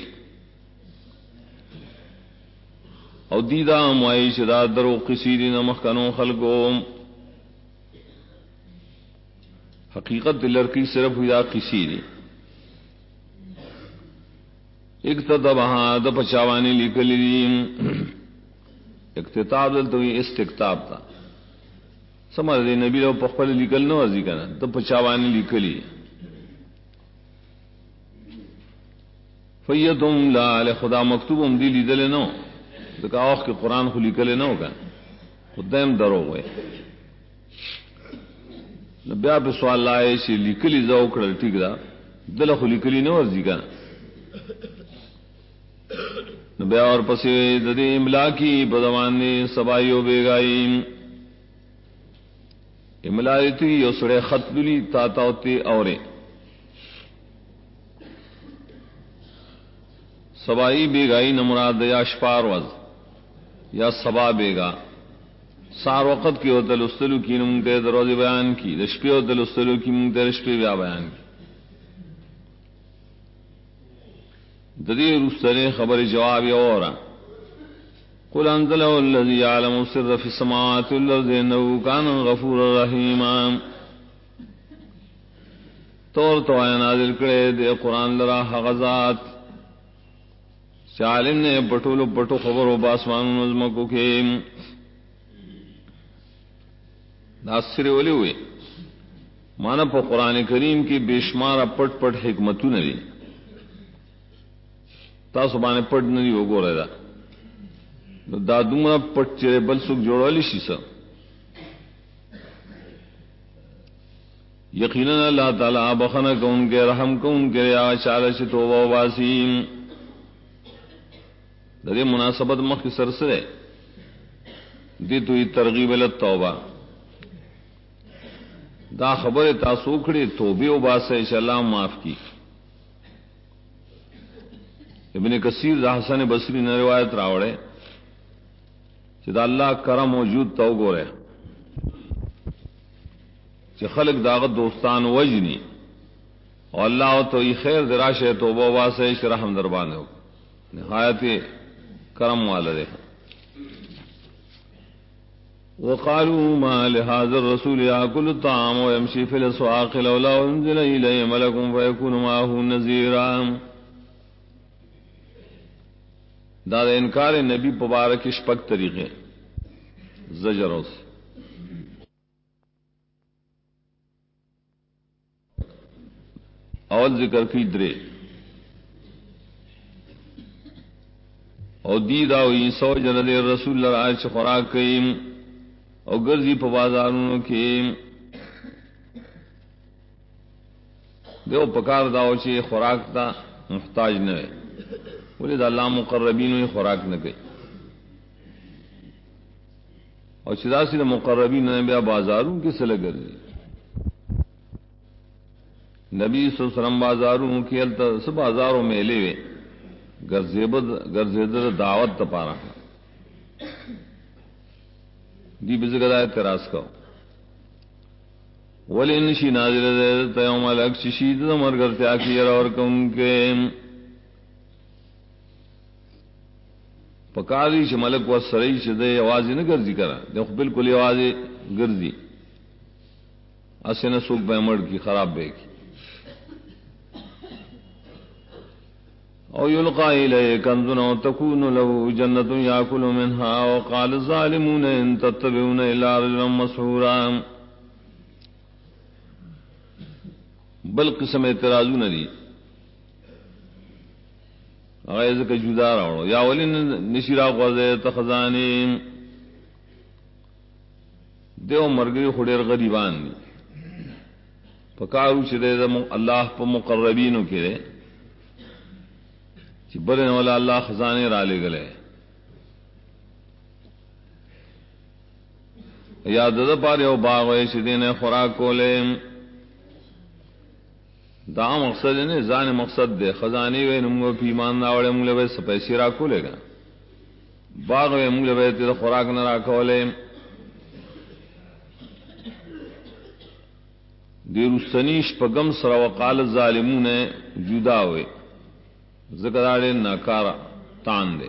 او دیدا معیش دا درو قصیری نمخکنو خلقو حقیقت لڑکی صرف ہوئی دا قصیری اکتتبہا دا پچاوانی لکلی دی اکتتاب دلتوی استکتاب تا سمجھ دے نبی لو پخپل لکل نو ازی کنا دا پچاوانی لکلی فیتم لا علی خدا مکتوبم دی لیدل نو دکا اوخ کے قرآن خو لکلے نہ ہوگا خدیم درو ہوئے بیا پہ سوال لائے سے لکلی زاو کڑل ٹھیک دا دل خو لکلی نہ ورزی کا بیا اور پسے ددی املا کی بدوان نے سبائیو بیگائی املا تھی یو سڑے خط للی تاتا ہوتے اورے سبائی بیگائی نمراد یا شپار وز یا سبا بیگا سار وقت کی ہوتا لستلو کی نمونتے دروز بیان کی رشپی ہوتا لستلو کی نمونتے رشپی بیا بیان کی ددی رستلے خبر جواب یورا قل انزلہ الذی یعلم السر فی السماوات والارض انه کان غفورا رحیما طور تو آیا نازل کرے دے قرآن لرا غزات عالم نے پٹولو پٹو خبر و باسمان نظم کو کہ ناصر ولي ہوئے مانا په قران کریم کې بشمار پټ پټ حکمتونه دي تاسو باندې پټ نه دی وګورئ دا دومره پټ چې بل څوک جوړول شي څه یقینا اللہ تعالی بخنہ کون کے رحم کون کے چال سے توبہ واسیم درے مناسبت مخ سرسرے دی تو ترغیب التوبہ دا خبر تاسو کھڑے توبے و باسے انشاءاللہ معاف کی ابن کثیر دا حسن بصری نے روایت راوڑے کہ دا اللہ کرم موجود تو گورے کہ خلق داغت دوستان وجنی اور اللہ تو یہ خیر دراش ہے تو وہ واسع رحم دربان ہو نہایت کرم والا دیکھا وقالوا ما لهذا الرسول يأكل الطعام ويمشي في الأسواق لولا أنزل إليه ملك فيكون معه نذيرا دا انکار نبی مبارک شپک طریقے زجروس اول ذکر کی درے او دی دا وی سو جن دے رسول اللہ علیہ خوراک کئیم او گرزی پا بازارونو کی دیو پکار داو چی خوراک تا محتاج نوے ولی دا اللہ مقربینو ہی خوراک نکے اور چدا سی دا مقربین نے بیا بازاروں کی سلے گرزی نبی صلی اللہ علیہ وسلم بازاروں کی علتا سب بازاروں میں لے وے گرزیدر دعوت تپارا دی بزرگ اعتراض کا ولی انشی نازل دیتا یوم الگ ششید مرگر تیاکیر اور کن کے پکاری چھ ملک و سرئی چھ دے آوازی نہ گرزی کرا دیکھ بالکل آوازی گرزی اسے نہ سوک بیمڑ کی خراب بے کی او یلقا الیہ کنزن او تکون له جنت یاکل منها وقال الظالمون ان تتبعون الا رجلا مسحورا بل قسم اعتراضون دی غیظ کا جدا راوڑو یا ولی نشیرا غزے تخزانی دیو مرگی خڑیر غریبان دی پکارو چھ دے اللہ پا مقربینو کرے برن والا اللہ خزانے رالے گلے یا دد پارے او باغ شدین خوراک کو لے دا مقصد نے زان مقصد دے خزانے وے نمو پیمان ناوڑے مولے وے سپیسی را کو لے گا باغ وے مولے وے تیر خوراک نہ را کو لے دیرستنیش پگم سر وقال الظالمون جدا ہوئے ذکرارے ناکارا تان دے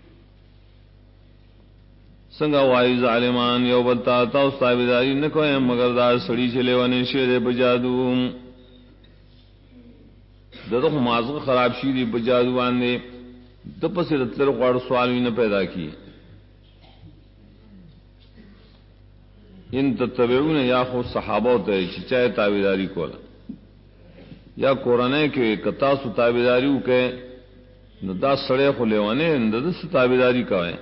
سنگا وائی ظالمان یو بلتا تاو ستابداری نکوئے مگر دار سڑی چلے وانے شیر بجادو ددخ مازغ خراب شیری بجادوان دے دپس رتلر خوار سوالی نہ پیدا کی ان تتبعون یا خود صحابہ ہوتا ہے چاہے تابداری کولا یا قرآنے کے کتاسو تابداریو کے دا سڑے خو لیوانے انددس تابداری کا ہے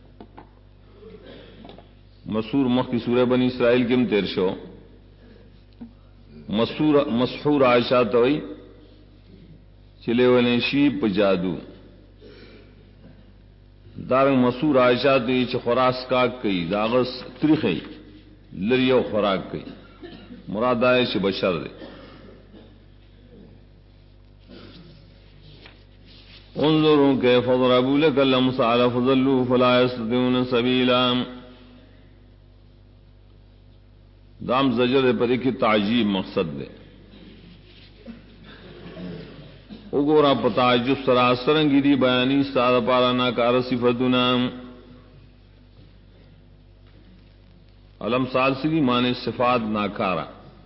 مسور مخ کی سورہ بنی اسرائیل کے تیر شو مسحور عائشہ توئی چلے والے شیب جادو دارنگ مسور عائشہ تو یہ خوراک کاک کئی داغس تریخی لریو خوراک کئی مراد آئے چھ بشر دے انظروا كيف ضربوا لك الامثال فضلوا فلا يستطيعون سبيلا دام زجر پر کی تعجیب مقصد دے وګورا پتاجب سرا سرنګی دی بیانی سار پارا ناکار صفاتنا علم سال سی معنی صفات ناکارا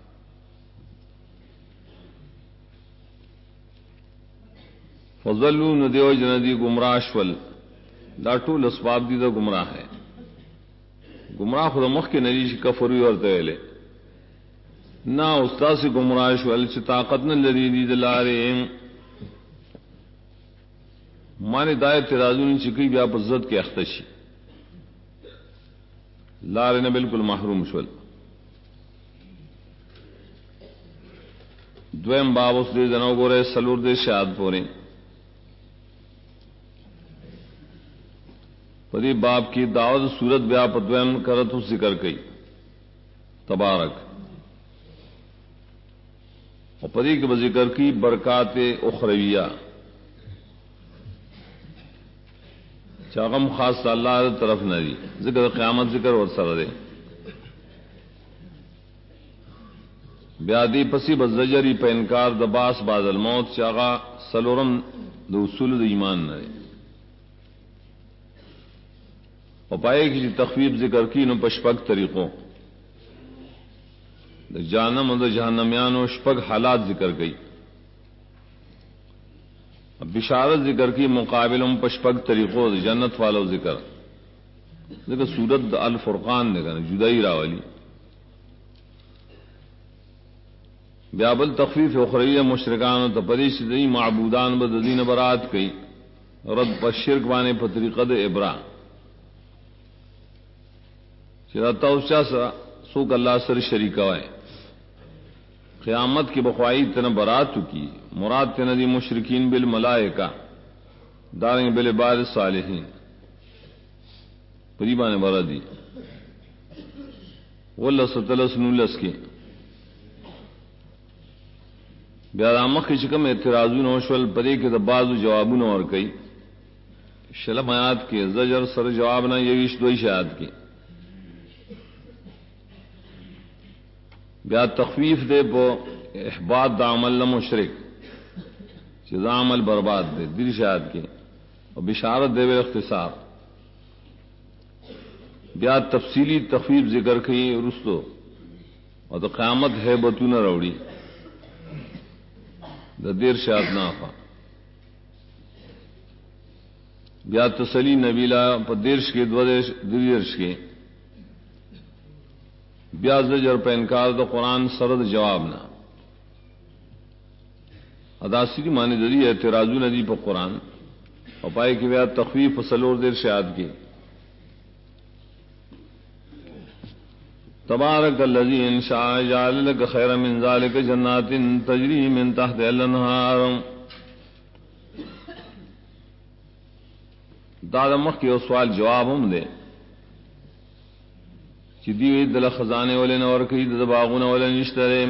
فضلوا ندیو جندی گمراہ شول دا ټول اسباب دی دا گمراہ ہے گمراہ خود مخ کے نریش کفروی اور تویلے نہ استاد سے گمراہ شول سے طاقت نہ لری دی دلارے مانے دائر ترازو چکی بیا عزت کے اختشی لارے نے بالکل محروم شول دویم باب اس دے جنو گورے سلور دے شاد پورے پدی باب کی دعوت صورت بیا پدویم کرت ذکر کئی تبارک اور پدی کے ذکر کی برکات اخرویہ چاغم خاص اللہ طرف نہ دی ذکر قیامت ذکر اور سر دے بیادی پسی بزجری پہ انکار دباس بعد الموت چاغا سلورم دو اصول د ایمان نہ اور پائے کی تخفیف ذکر کی نو پشپک طریقوں جانم اور جہنمیانو شپگ حالات ذکر گئی اب بشارت ذکر کی مقابلوں پشپگ طریقوں جنت والو ذکر ذکر سورت الفرقان نے کہا جدائی راولی بیابل تخفیف اخروی مشرکان و تپریش دی معبودان بدین برات کئی رد پر شرک بانے پر طریقہ دے ابراہ چراتا اسا سوک اللہ سر شریک ہوئے قیامت کی بخوائی تن برات کی مراد تن دی مشرکین بالملائکہ داریں بالعباد الصالحین پریبان برا دی واللہ ستلس نولس کی بیادامخ کی شکم اعتراضون وشول پدے کے دبازو جوابون اور کئی شلم آیات کے زجر سر جواب نہ یویش دویش آیات کی بیا تخفیف دے پو احباط دا عمل مشرک چیزا عمل برباد دے دل شاید کے اور بشارت دے بے اختصار بیا تفصیلی تخفیف ذکر کی رستو اور تو قیامت ہے بتو نہ روڑی دا دیر شاید نافا بیا تسلی نبیلا پا دیرش کے دو دیرش کے بیا زجر پہ انکار دا قرآن سرد جواب نہ اداسری معنی دری اعتراضو ندی پا قرآن اور پائے کہ بیا تخفیف سلور دیر شاید کی تبارک الذی انشاء جعل لك خیر من ذلك جنات تجری من تحت الانہار دادا مخ کی سوال جواب ہم دے چدی ہوئی دل خزانے والے نور کی دباغون والے نشترے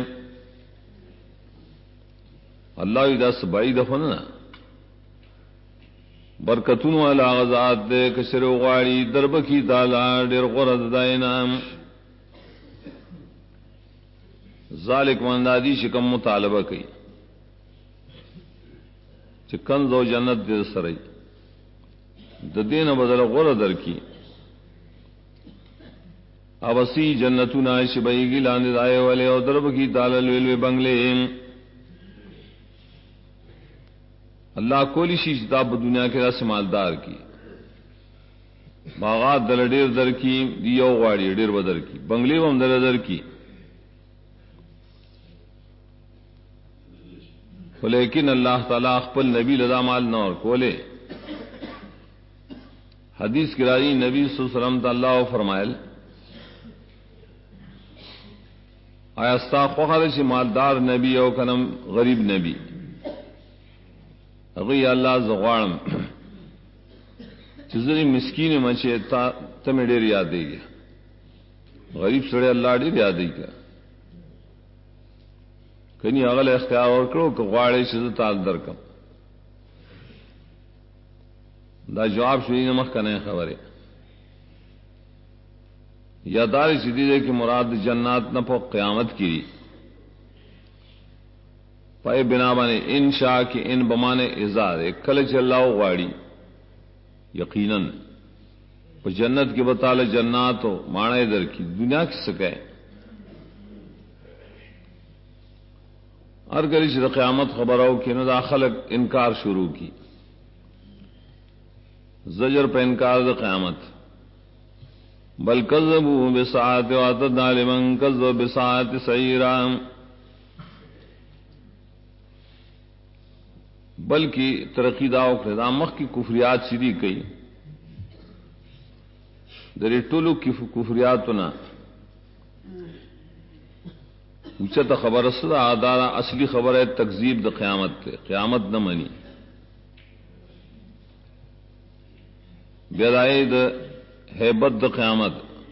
اللہ دس بائی دفن برکتون والا غزات دے کشر غاڑی درب کی تالا ڈیر غرد دائنام ذالک مندادی شکم مطالبہ کی چکن دو جنت دے سرئی دین بدل غرد در کی ابسی جنتو نائش بئی گی لاند دائے والے اور درب کی تالل ویلوے بنگلے اللہ کولی شی کتاب دنیا کے رس مالدار کی باغات دل ڈیر در کی دیو غاڑی ڈیر بدر کی بنگلے وم در در کی لیکن اللہ تعالیٰ خپل نبی لدا مال نور کولے حدیث کی راضی نبی صلی اللہ علیہ وسلم تعالیٰ فرمائل آیا استا خوخر چی مالدار نبی او کنم غریب نبی اگئی اللہ زغوارم چیزنی مسکین منچے تمہیں دیر یاد دے گیا غریب سڑے اللہ دیر یاد دے گیا کنی اغل اختیار اور کرو کہ غواڑے چیز تال در کم دا جواب شوئی نمخ کا نئے خبر ہے یا داری چیزی دے کہ مراد جنات نہ پو قیامت کی پائے بنا بانے ان شاء کی ان بمانے ازار کلچ اللہ غواڑی یقیناً جنت کے بطال جنات ہو مانے در کی دنیا کی سکے ہر گلی سے قیامت خبر ہو کہ نہ خلق انکار شروع کی زجر پہ انکار دا قیامت بل کذبوا بالساعة واعتدنا لمن کذب بالساعة سعیرا، بلکہ ترقی داو کرے مخ کی کفریات سیدھی کئی دری ټولو کی کفریاتنا اچت خبر اسدا آدارا اصلی خبر ہے تکذیب د قیامت تے قیامت نہ منی بیدائے د ہیبت د قیامت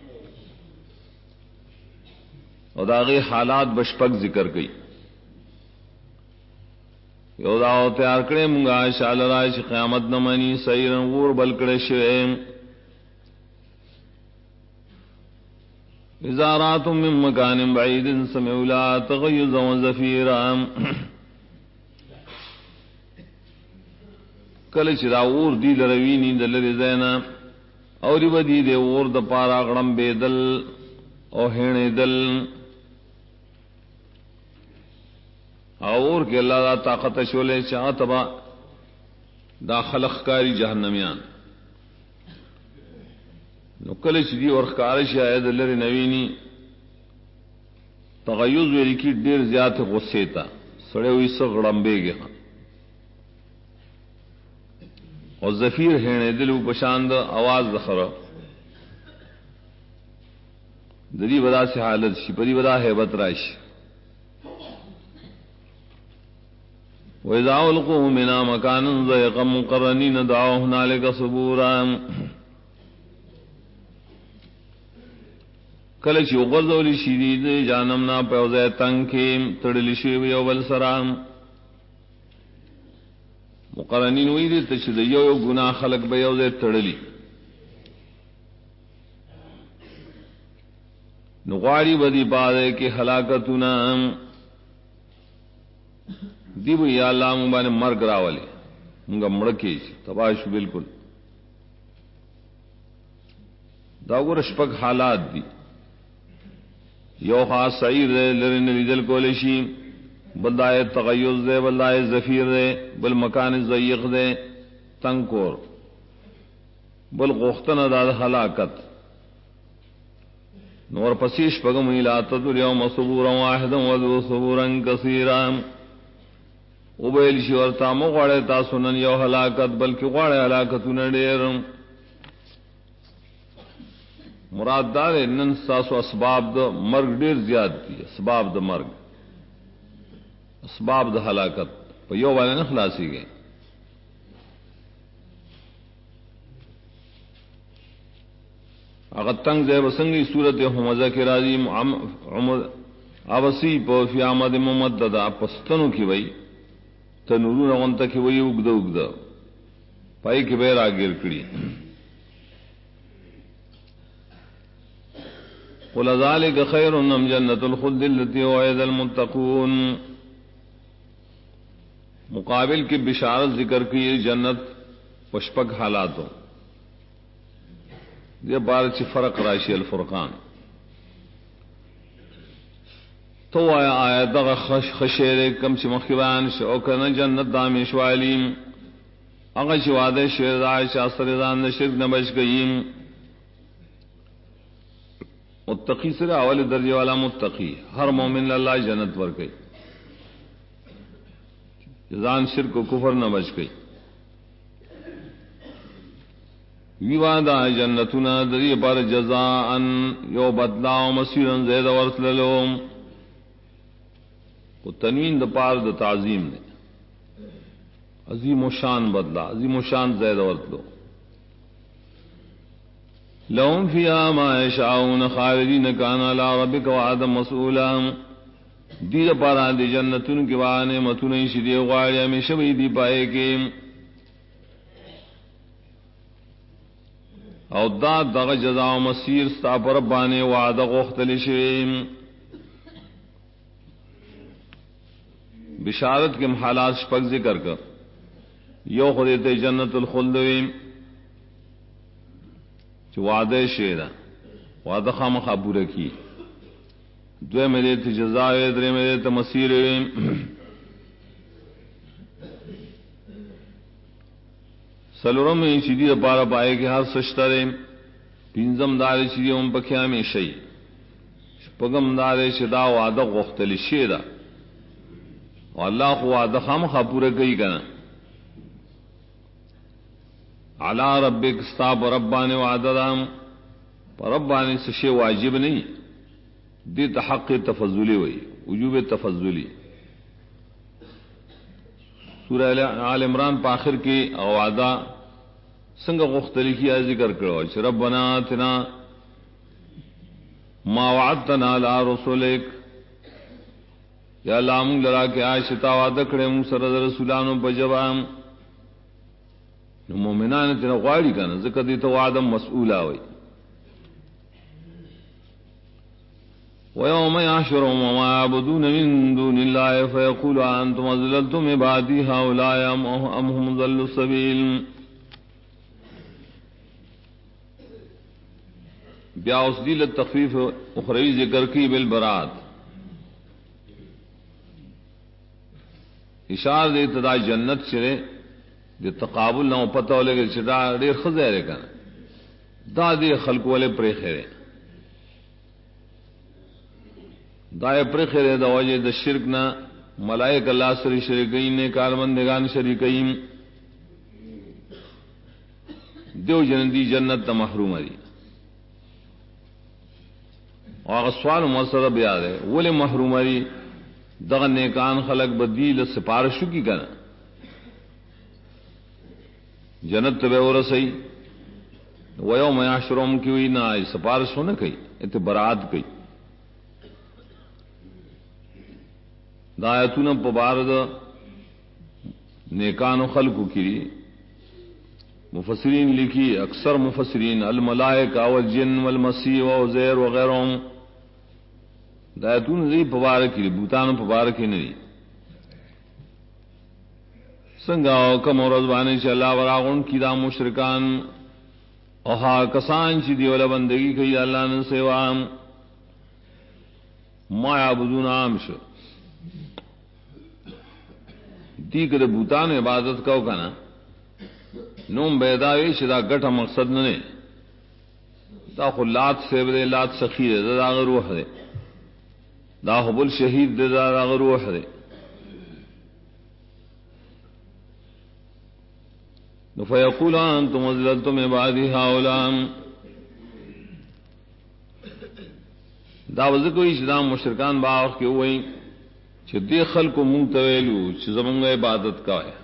اور داغی حالات بشپک ذکر گئی یو داو تیار کرے منگا شال رائش قیامت نہ منی سیرن غور بلکڑے شویم اذا راتم من مکان بعید سمعوا لا تغیظا وزفیرا، کل چرا اور دی لروینی دلر زینا اوری بدی دے اور د پارا غڑم بے دل او ہینے دل اور کہ اللہ دا طاقت شولے چاہتبا دا خلق کاری جہنمیان نو کل چی دی اور خکارش آید لر نوینی تغیظ ویلی کی دیر زیادت غصے تا سڑے ہوئی سا غڑمبے گے ہاں اور زفیر ہینے دلو پشاند آواز دخرا دری بدا سے حالت شی پری بدا حیبت رائش وَإِذَا أُلْقُوا مِنْهَا مَكَانًا ضَيِّقًا مُقَرَّنِينَ دَعَوْا هُنَالِكَ ثُبُورًا، کله چې وګرځولې شي د جانم نه په ځای تنگ کې تړلې شي یو بل سره مقرنین وی دي ته چې یو ګناه خلق به یو ځای تړلې نو غواړي بدی باندې کې هلاکتونه دی بو یا اللہ مبانے مرگ راولے منگا مڑکی تباش بالکل داغو رشپک حالات دی یو خاص سعیر دے لرن ریدل کولشی بلدائے تغیز دے بلدائے زفیر دے بل مکان ضیق دے تنکور بل غختن داد حلاکت نور پسیش پگم لا تدر یوم صبورا واحدا وذو صبورا کثیرا وبیل شي ورتا مو غړې تاسو نن یو هلاکت بلکې غړې هلاکتونه ډېر مراد دار نن تاسو اسباب د مرګ ډېر زیات دي اسباب د مرګ اسباب د هلاکت په یو باندې نه خلاصيږي هغه تنگ ځای وسنګي سورته همزه کې راځي اوسی په فی آمد ممددا پستنو کې وای تنورون غنتا کی وی اگدا اگدا پائی کی بیر آگیر کری قل ذالک خیر ام جنت الخلد التي وعد المتقون، مقابل کی بشارت ذکر کی جنت پشپک حالاتوں یہ بار چی فرق راشی الفرقان تو آیا دغه خشیر کم چې مخکې بیان شو او کنه جنت دامش والیم هغه چې واده شوی دا چې اثر ځان د شرک نه بچ گئی متقی سره اول درجه والا متقی ہر مومن اللہ جنت ور گئی ځان شرک و کفر نه بچ گئی ویوادا جنتنا دری پر جزاء یو بدلا و مسیرا زید ورتللوم وہ تنوین د پار د تعظیم نے عظیم و شان بدلا عظیم و شان زید ورتلو لهم فيها ما يشاءون خالدين كان على ربك وعدا مسؤولا دی د پارا دی جنتون کی وانے متون شدی غواړي همیشه وی دی پائے کې او دا دغه جزاء او مسیر ستا پر باندې وعده غوښتل شي بشارت کے حالات شپک ذکر کر یو خودت جنت الخلد جو وعدہ شیرا وعدہ خام خابو رکھی دوے میں دیتے جزائے درے میں دیتے مسیر سلورم میں شدید پارا پائے کہ ہر سشترے پینزم دار چې هم پکې همیشئ شپږم دار چې دا وعده غوښتل شي ده او الله خو وعده خامخا پوره کوي کنه علی ربک استاب ربانی وعده دام ربانی سے شی واجب نہیں دی حق تفضلی ہوئی وجوب تفضلی سورہ آل عمران پا آخر کی وعدہ سنگ غختلی کی ذکر کرو ربنا آتنا ما وعدتنا علی رسولک یا اللہ مونگ لرا کے آشتا وعدہ کرے مونگ سر رسولانو بجبام مومنان تینا غاڑی کنا ذکر دیتا وعدہ مسئولا ہوئی وَيَوْمَ يَحْشُرُهُمْ وَمَا يَعْبُدُونَ مِن دُونِ اللَّهِ فَيَقُولُ أَأَنْتُمْ أَضْلَلْتُمْ عِبَادِي هَؤُلَاءِ أَمْ هُمْ ضَلُّوا السَّبِيلَ بیا اس دیل التخفیف اخروی ذکر کی بالبرات اشار دے ابتدا جنت چرے دے تقابل نہ پتہ ہو لگے چدا ډیر خزیرے کنا دا دے خلق والے پرے خیرے دائے پر خیرے دا وجہ دا شرک نہ ملائک اللہ سری شریکین نے کارمندگان شریکین دیو جندی جنت تا محروم دی اور سوال مسئلہ بیاد ہے ولی محروم دی دغ نیکان خلق بدیل سپارشو کی کنا جنت تبے ورسی ویوم یحشرهم کیوئی نہ آئی سپارشو نہ کئی اتبرات کئی دایتون پبارد نیکان و خلق کی مفسرین لکھی اکثر مفسرین الملائکہ والجن والمسیح وعزیر وغیرہم دایتون زی پبارکی بوتان پبارکی نہیں سنگاو کم و رضوانی چا اللہ وراغن کی دا مشرکان اوہا کسان چی دیولا بندگی کئی اللہ نے سیوام ما یعبدون عامش دی کر بوتان عبادت کو کنا نوم بیداوی شدا گٹھا مقصد ننے دا خلات سیب دے لات سخی دے دا روح دے دا حب الشہید دے دا روح دے فیقول انتم ازللتم عبادی ہاؤلاء دا وذکوی شدا مشرکان باغ کے ہوئی چھ دی خلق کو منگ تویلو چھ زمانگ عبادت کا ہے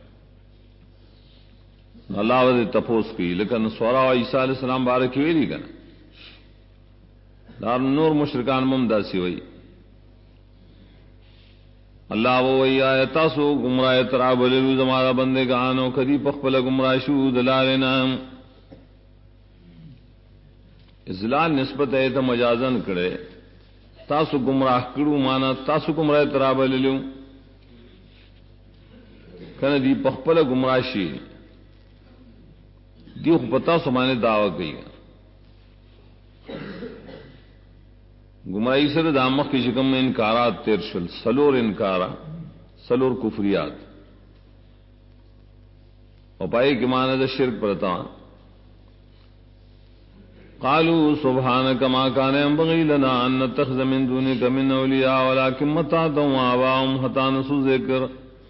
اللہ وزی تپوس کی لیکن سورا و عیسیٰ علیہ السلام بارکی ویلی کنا دار نور مشرکان ممدہ سی وئی اللہ وی آیتاسو گمراہ تراب لیلو زمارہ بندے گانو کدی پخپل گمراہ شو دلالنا ازلال نسبت ہے تا مجازن کرے تاسو گمراہ کرو مانا تاسو گمراہ تراب لیلو کنا دی پخپل گمراہ شی دی پتا سمانے دعوی گئی گمراہی سر دامخ کی شکم میں انکارات تیر شل سلور انکارا سلور کفریات اور پائی کی معنی دا شرک پرتا قالوا سبحانك ما كان ينبغي لنا ان نتخذ من دونك من اولياء ولكن متعتهم وآباءهم حتى نسوا الذكر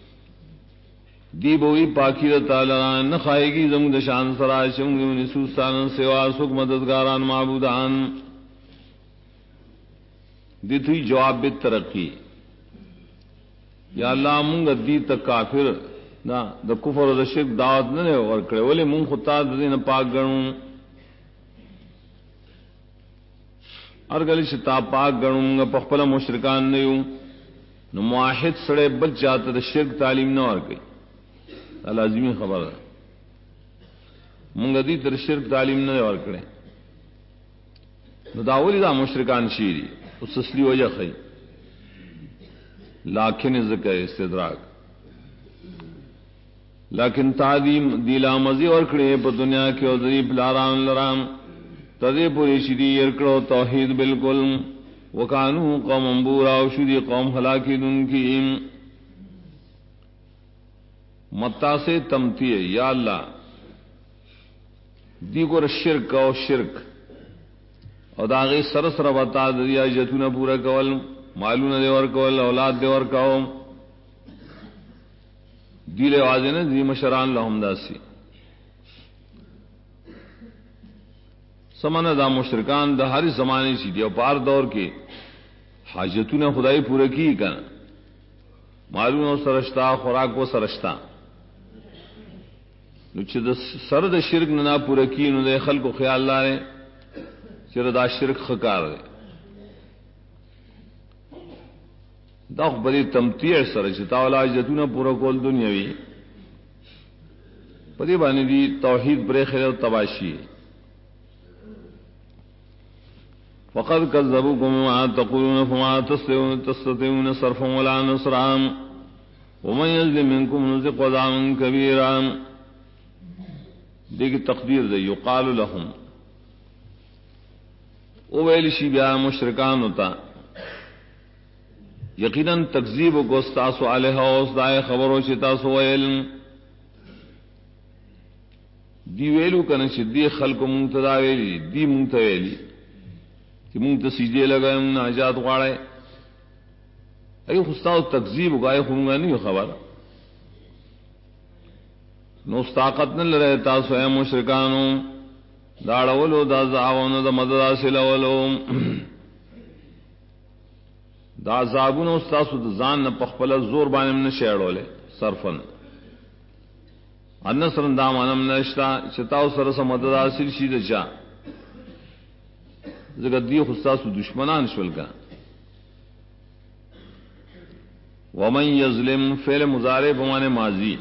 دی بوئی پاکی تعالی نہ خائے گی زمود شان سرا شمگ نسوستان سوا سکھ مددگاران معبودان دی تھی جواب ترقی یا اللہ منگ دی تک کافر نہ دا کفر و شرک دعوت نہ اور کرے ولی منگ خطا دین پاک گنوں اور گلی شتا پاک گنوں گا پخپلا مشرکان نیوں نو معاہد سڑے بچ جاتا دا شرک تعلیم نہ اور گئی لازمی خبر ہے منگا دی تر شرک تعلیم نہ اور کرے داولی دا مشرکان شیری اس اصلی وجہ خی لاکھن ذکر استدراک لیکن تعظیم دیلا مزی اور کھڑے پر دنیا کے ذریب لاران لرام تدے پوری شدی ارکڑو توحید بالکل وکانو قوم انبورا وشدی قوم ہلاکی دن کی متا سے تمتی ہے یا اللہ دی کو شرک او شرک اور داغی سرس ربتا دریا جتون پورا کول معلوم دے ور کول اولاد دے ور کول دیل واضح دی مشران لهم داسی سمانا دا مشرکان دا ہر زمانے سی دی پار دور کے حاجتون خدای پورا کی کنا معلوم و سرشتا خوراک و سرشتا نو چې د سر د شرک نه پورا کی نو د خلکو خیال لاره چې دا شرک خکار دی دا خبرې تمتیع سره چې تعالی حاجتونه پورا کول دنیوي په دې باندې دی توحید پرې خیر او تباشی فقد كذبوكم ما تقولون فما تستطيعون صرفا ولا نصرا ومن يظلم منكم نذق عذابا كبيرا دیکھ تقدیر دے یقال لهم او ویل شی بیا مشرکان ہوتا یقیناً تکذیب کو استاس علیہ اوس دای خبرو چتا سو ویل دی ویلو کنه چې دی خلق منتدا ویلی دی منتویلی کہ منگ تو سیدھے لگائے منگ نجات غاڑے ای خستاو تکذیب گائے خونگا نہیں خبر نو طاقت نہ لرے تاسو اے مشرکانو داڑولو دا زعونو دا مدد حاصلولو دا زابونو استاسو دا زان نہ پخپل زور بانم نہ شیڑولے صرفن انصرن دا مانم نشتا چتاو سرس مدد حاصل شي دچا زګر دی خصاص دشمنان شول کا ومن یظلم فعل مضارع بمعنی ماضی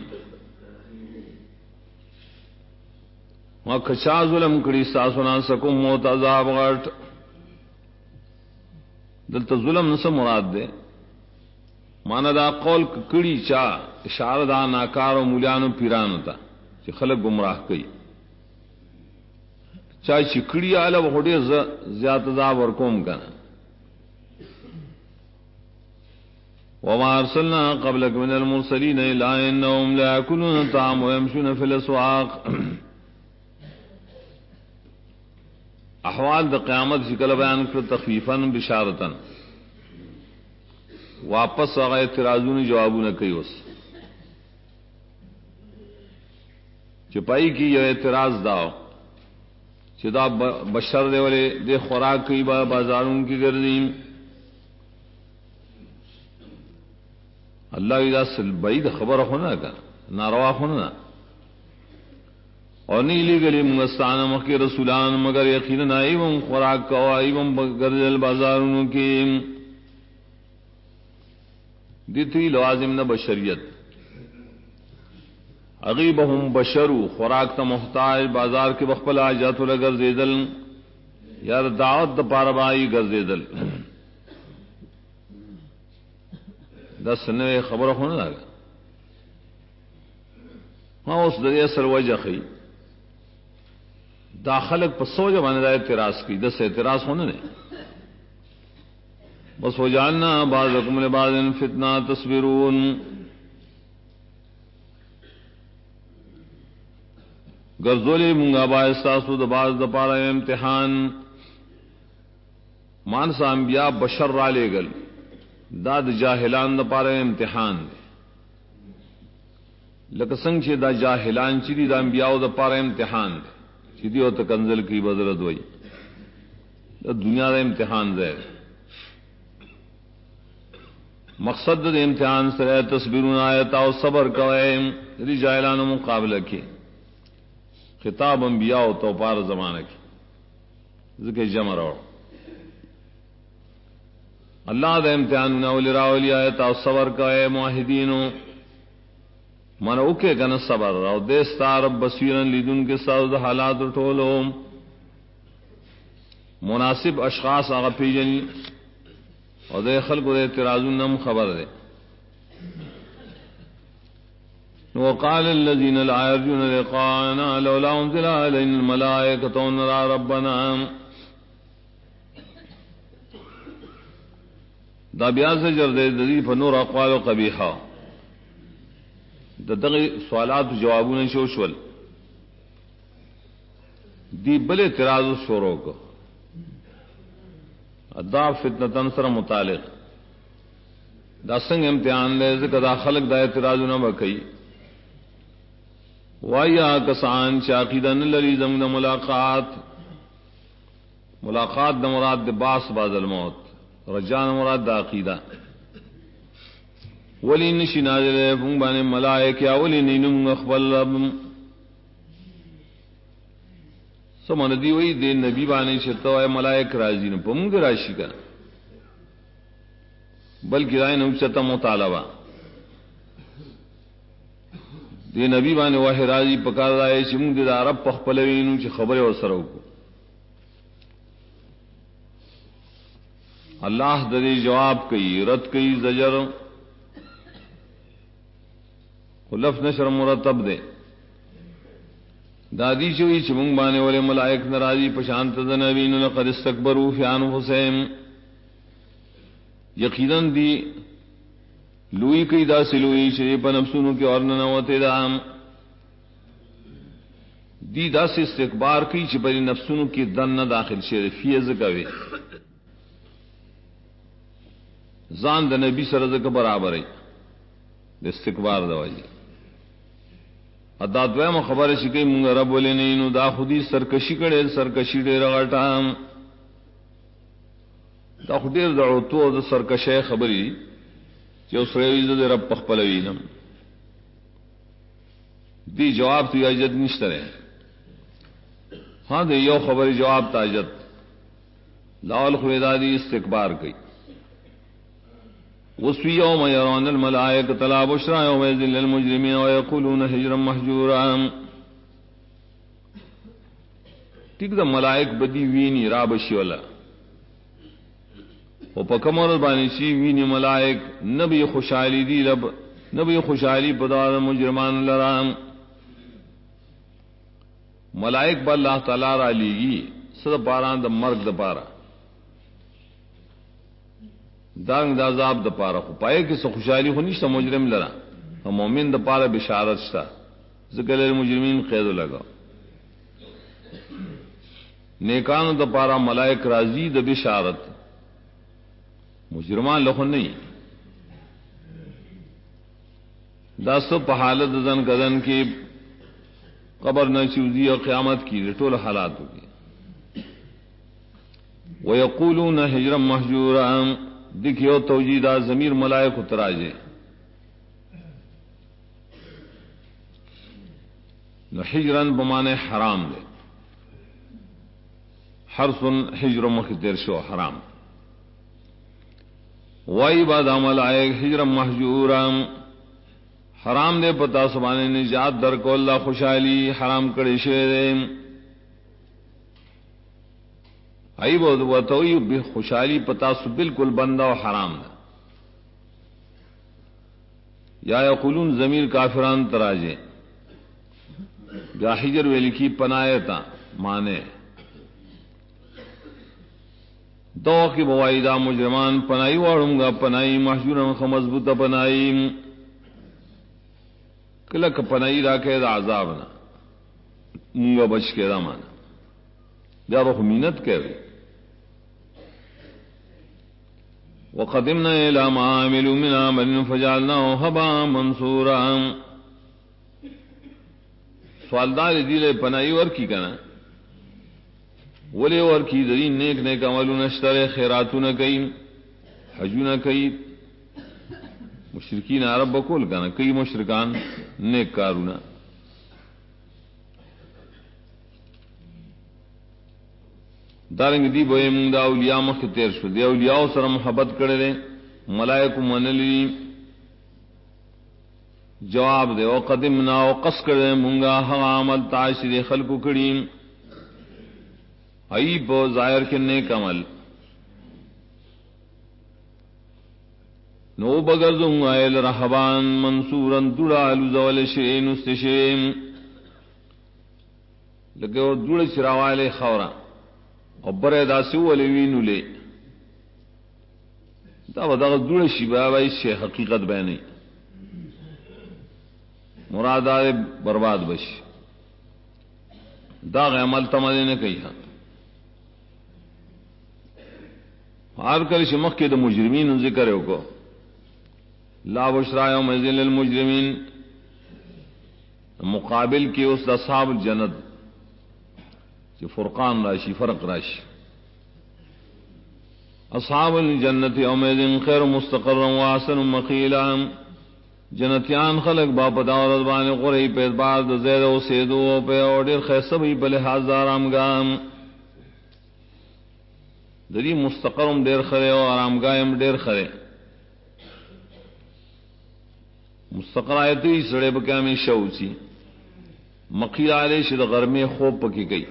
ما کچا ظلم کړي ساسونا سکم موت عذاب غټ دلته ظلم نس مراد ده معنا دا قول کړي چا اشاره دا ناکار او مولانو پیرانو ته چې خلک گمراه کوي چاہے چکڑی آلہ وہڑے زیادہ عذاب ورکوم کنا وما ارسلنا قبلك من المرسلين الا انهم لا ياكلون الطعام ويمشون في الاسواق احوال دا قیامت شکل بیان کر تخفیفا بشارتا واپس آگا اعتراضون جوابون کئی اس چپائی کی یہ اعتراض داؤ چدا بشر دے والے دے خوراک کی بازاروں کی گردیم اللہ اذا سل بعید خبر ہونا کا ناروا ہونا اور نیلی گلی مستان مکی رسولان مگر یقینا ایوم خوراک کا ایوم گردل بازاروں کی دیتی لوازم نہ بشریت اغیبهم بشرو خوراک تا محتاج بازار کے بخبل آجات لگر زیدل یا دعوت دا پاربائی گر زیدل دس نوے خبر ہونے لگا ہاں اس دری اثر وجہ خی داخلق پر سوجہ بانے دا اعتراض کی دس اعتراض ہونے نے بس وجعلنا بعضکم لبعض فتنہ تصبرون گرزولی منگا باستاسو دا باز دا پارا امتحان مانسا انبیاء بشر را لے گل دا دا جاہلان دا پارا امتحان دے لکسنگ چی دا جاہلان چی دی دا انبیاء دا پارا امتحان دے چی دی ہوتا کنزل کی بذرت وئی دا دنیا دا امتحان دے مقصد دا امتحان سرے تصبرون آیتا و صبر کوئے دی جاہلان مقابلہ کی خطاب انبیاء و توپار زمانہ کی ذکر جمع رو اللہ دا امتحان اولی راولی آیتا و صبر کوئے معاہدینو من اوکے کنا صبر رو دیستا رب بصیرن لیدن کے ساتھ حالات اٹھولو مناسب اشخاص آغا پیجنی اور دے خلق دے اعتراضون نم خبر دے وقال الذين لا يرجون لقاءنا لولا انزل علينا الملائكة ونرى ربنا دا بیا زجر دے دی فنور اقوال و قبیحہ دا دغی سوالات و جوابون شوشول دی بل اعتراض و شورو کو ادا فتنتن سر متعلق دا سنگ امتحان لے ذکر دا خلق دا اعتراض نہ بکئی وایا کسان چاقیدن للی زمن ملاقات دا مراد دا باس بعد الموت رجان مراد دا عقیدہ ولی نشی نازل فنگ بانے ملائکہ ولی نینم اخبر رب سمن دی وی دے نبی بانے شتو اے ملائک راضی نو پمنگ راشی کا بلکہ رائے نو چتا مطالبہ دے نبی بانے واہ راضی پکار رائے چمنگ دے دا رب پخپلوی نو چ خبر و سرو کو اللہ دے جواب کئی رد کئی زجر خلف نشر مرتب دے دادی چوئی چمنگ بانے والے ملائک نراضی پشانت نبین لقد استکبروا فی انفسہم یقیناً دی لوئی کئی دا سلوئی شریف نفسونو کی اور ننوتے دام دی دا سے استکبار کی چپری نفسونو کی دن نہ داخل شریفیز کوي زان د نبی سره زکه برابر ای د استکبار دواجی ادا دویم خبر شي کوي مونږ رب ولې نه نو دا خودي سرکشي کړي سرکشي ډېر غټام دا خو ډېر دعو تو د سرکشه خبري چې اوس ریوي د رب پخپلوي نم دی جواب ته اجازه نشته رہے ہاں دے یو خبر جواب تاجت لاول خویدادی استکبار کی وسوی یوم یرون الملائکۃ لا بشرا یومئذ للمجرمین ویقولون حجرا محجورا ٹھیک دا ملائک بدی وینی رابشی والا او پکمر بانی شی وینی ملائک نبی خوشحالی دی رب نبی خوشحالی پدار مجرمان لرام ملائک با اللہ تعالی را لیگی صد پاران دا مرگ دا پارا دانگ دا عذاب دا پارا خو پائے کہ سو خوشحالی خو نیشتا مجرم لرا مومن دا پارا بشارت شتا ذکر المجرمین قید لگا نیکانو دا پارا ملائک راضی دا بشارت مجرمان لخو نہیں دا سب حالت زن گزن کی قبر نہ چوزی اور قیامت کی ٹول حالات ہوگی وَيَقُولُونَ حِجْرًا مَحْجُورًا دکھیو توجیدہ ضمیر ملائک اتراجے نو حجرن بمانے حرام دے حرسن حجر مخدر شو حرام وائی بعد ملائک حجرا محجورا حرام دے پتا سبانے نجات در کو اللہ خوشحالی حرام کرے شوئے ای بود وتوی بے خوشحالی پتا سو بالکل بندہ و حرام دا یا یقولون ضمیر کافران تراجے یا حجر ویلی کی پنایتا مانے دو کی بوائدہ مجرمان پنائی واڑوں گا پنائی محجورن خمضبوط پنائی کلک پنائی راکے دا عذابنا مونگا بچ کے دا مانا دا روح مینت کہوی وقدمنا الى ما عملوا من عمل فجعلناه هباء منثورا سوالدار دیلے پنائی ور کی کنا ولی ور کی دین نیک نیک عملوں نشترے خیراتوں کئی حجوں کئی مشرکین عرب بکول کنا کئی مشرکان نیک کارونا دارنگ دی بوئے مونگ دا اولیاء مخی تیر شو دی اولیاء سر محبت کردے ملائکو منلی جواب دے وقدمنا وقص کردے مونگا ہم عمل تعاشر خلقو کریم عیب و ظاہر کے نیک عمل نو بگردوں آئل رحبان منصورن دڑا لزول شئین استشیم لگے وہ دڑ چراوالے خورا اور برے دا سوالے وینو لے دا دا دڑ شباب سے حقیقت بینی مراد آئے برباد بش دا عمل تمہارے نے کہی ہاں ہر کل شمخ کے دا مجرمین ذکر ہو کو لا بشرا یوم للمجرمین مقابل کے اس اصحاب الجنت کہ فرقان راشی فرق راشی اصحاب الجنت یومئذ خیر مستقرا واحسن مقیلا جنتیان خلق باپدا اور ازبان قرئی پہ اعتبار دا زید و سیدو پہ اور دیر خیصہ بھی بلحاظ آرامگاہ دری مستقرم دیر خرے اور آرامگاہم دیر خرے مستقر آیتی سڑے بکیا میں شوچی مقیل آلے شد غرمی خوب پکی گئی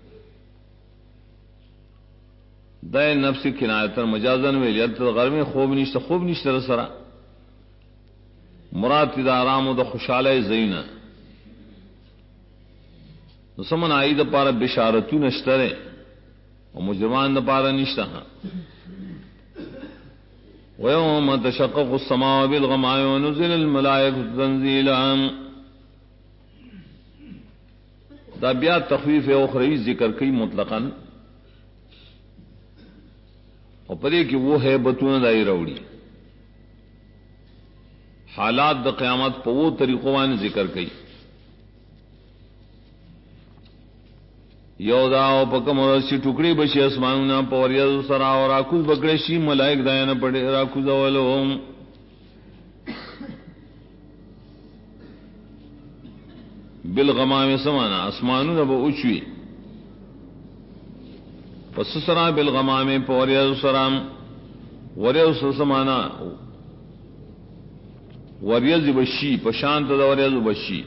دائے نفس کنایتر مجازن ویلی اتر غرمی خوب نیشت رسرا مراد دا آرام و دا خوشحالہ زینہ نسمن آئی دا پارا بشارتو نشترے و مجرمان دا پارا نشتہ وَيَوْمَ تَشَقَّقُ السَّمَاءُ بِالْغَمَامِ وَنُزِّلَ الْمَلَائِكَةُ تَنزِيلًا دا بیا تخفیف اخروی ذکر کی مطلقاً اور پدے کہ وہ ہے بتون دائی روڑی حالات دا قیامت پا وہ طریقوان ذکر کی یو داو پا کم رسی ٹکڑی بشی اسمانونا پا وریض سرا و راکوز بکڑشی ملائک داینا پڑے راکوز اولوم بالغمام سمانا اسمانونا با اچوی پس سرا بالغمام پا وریض سرا وریض سمانا وریض بشی پشانت دا وریض بشی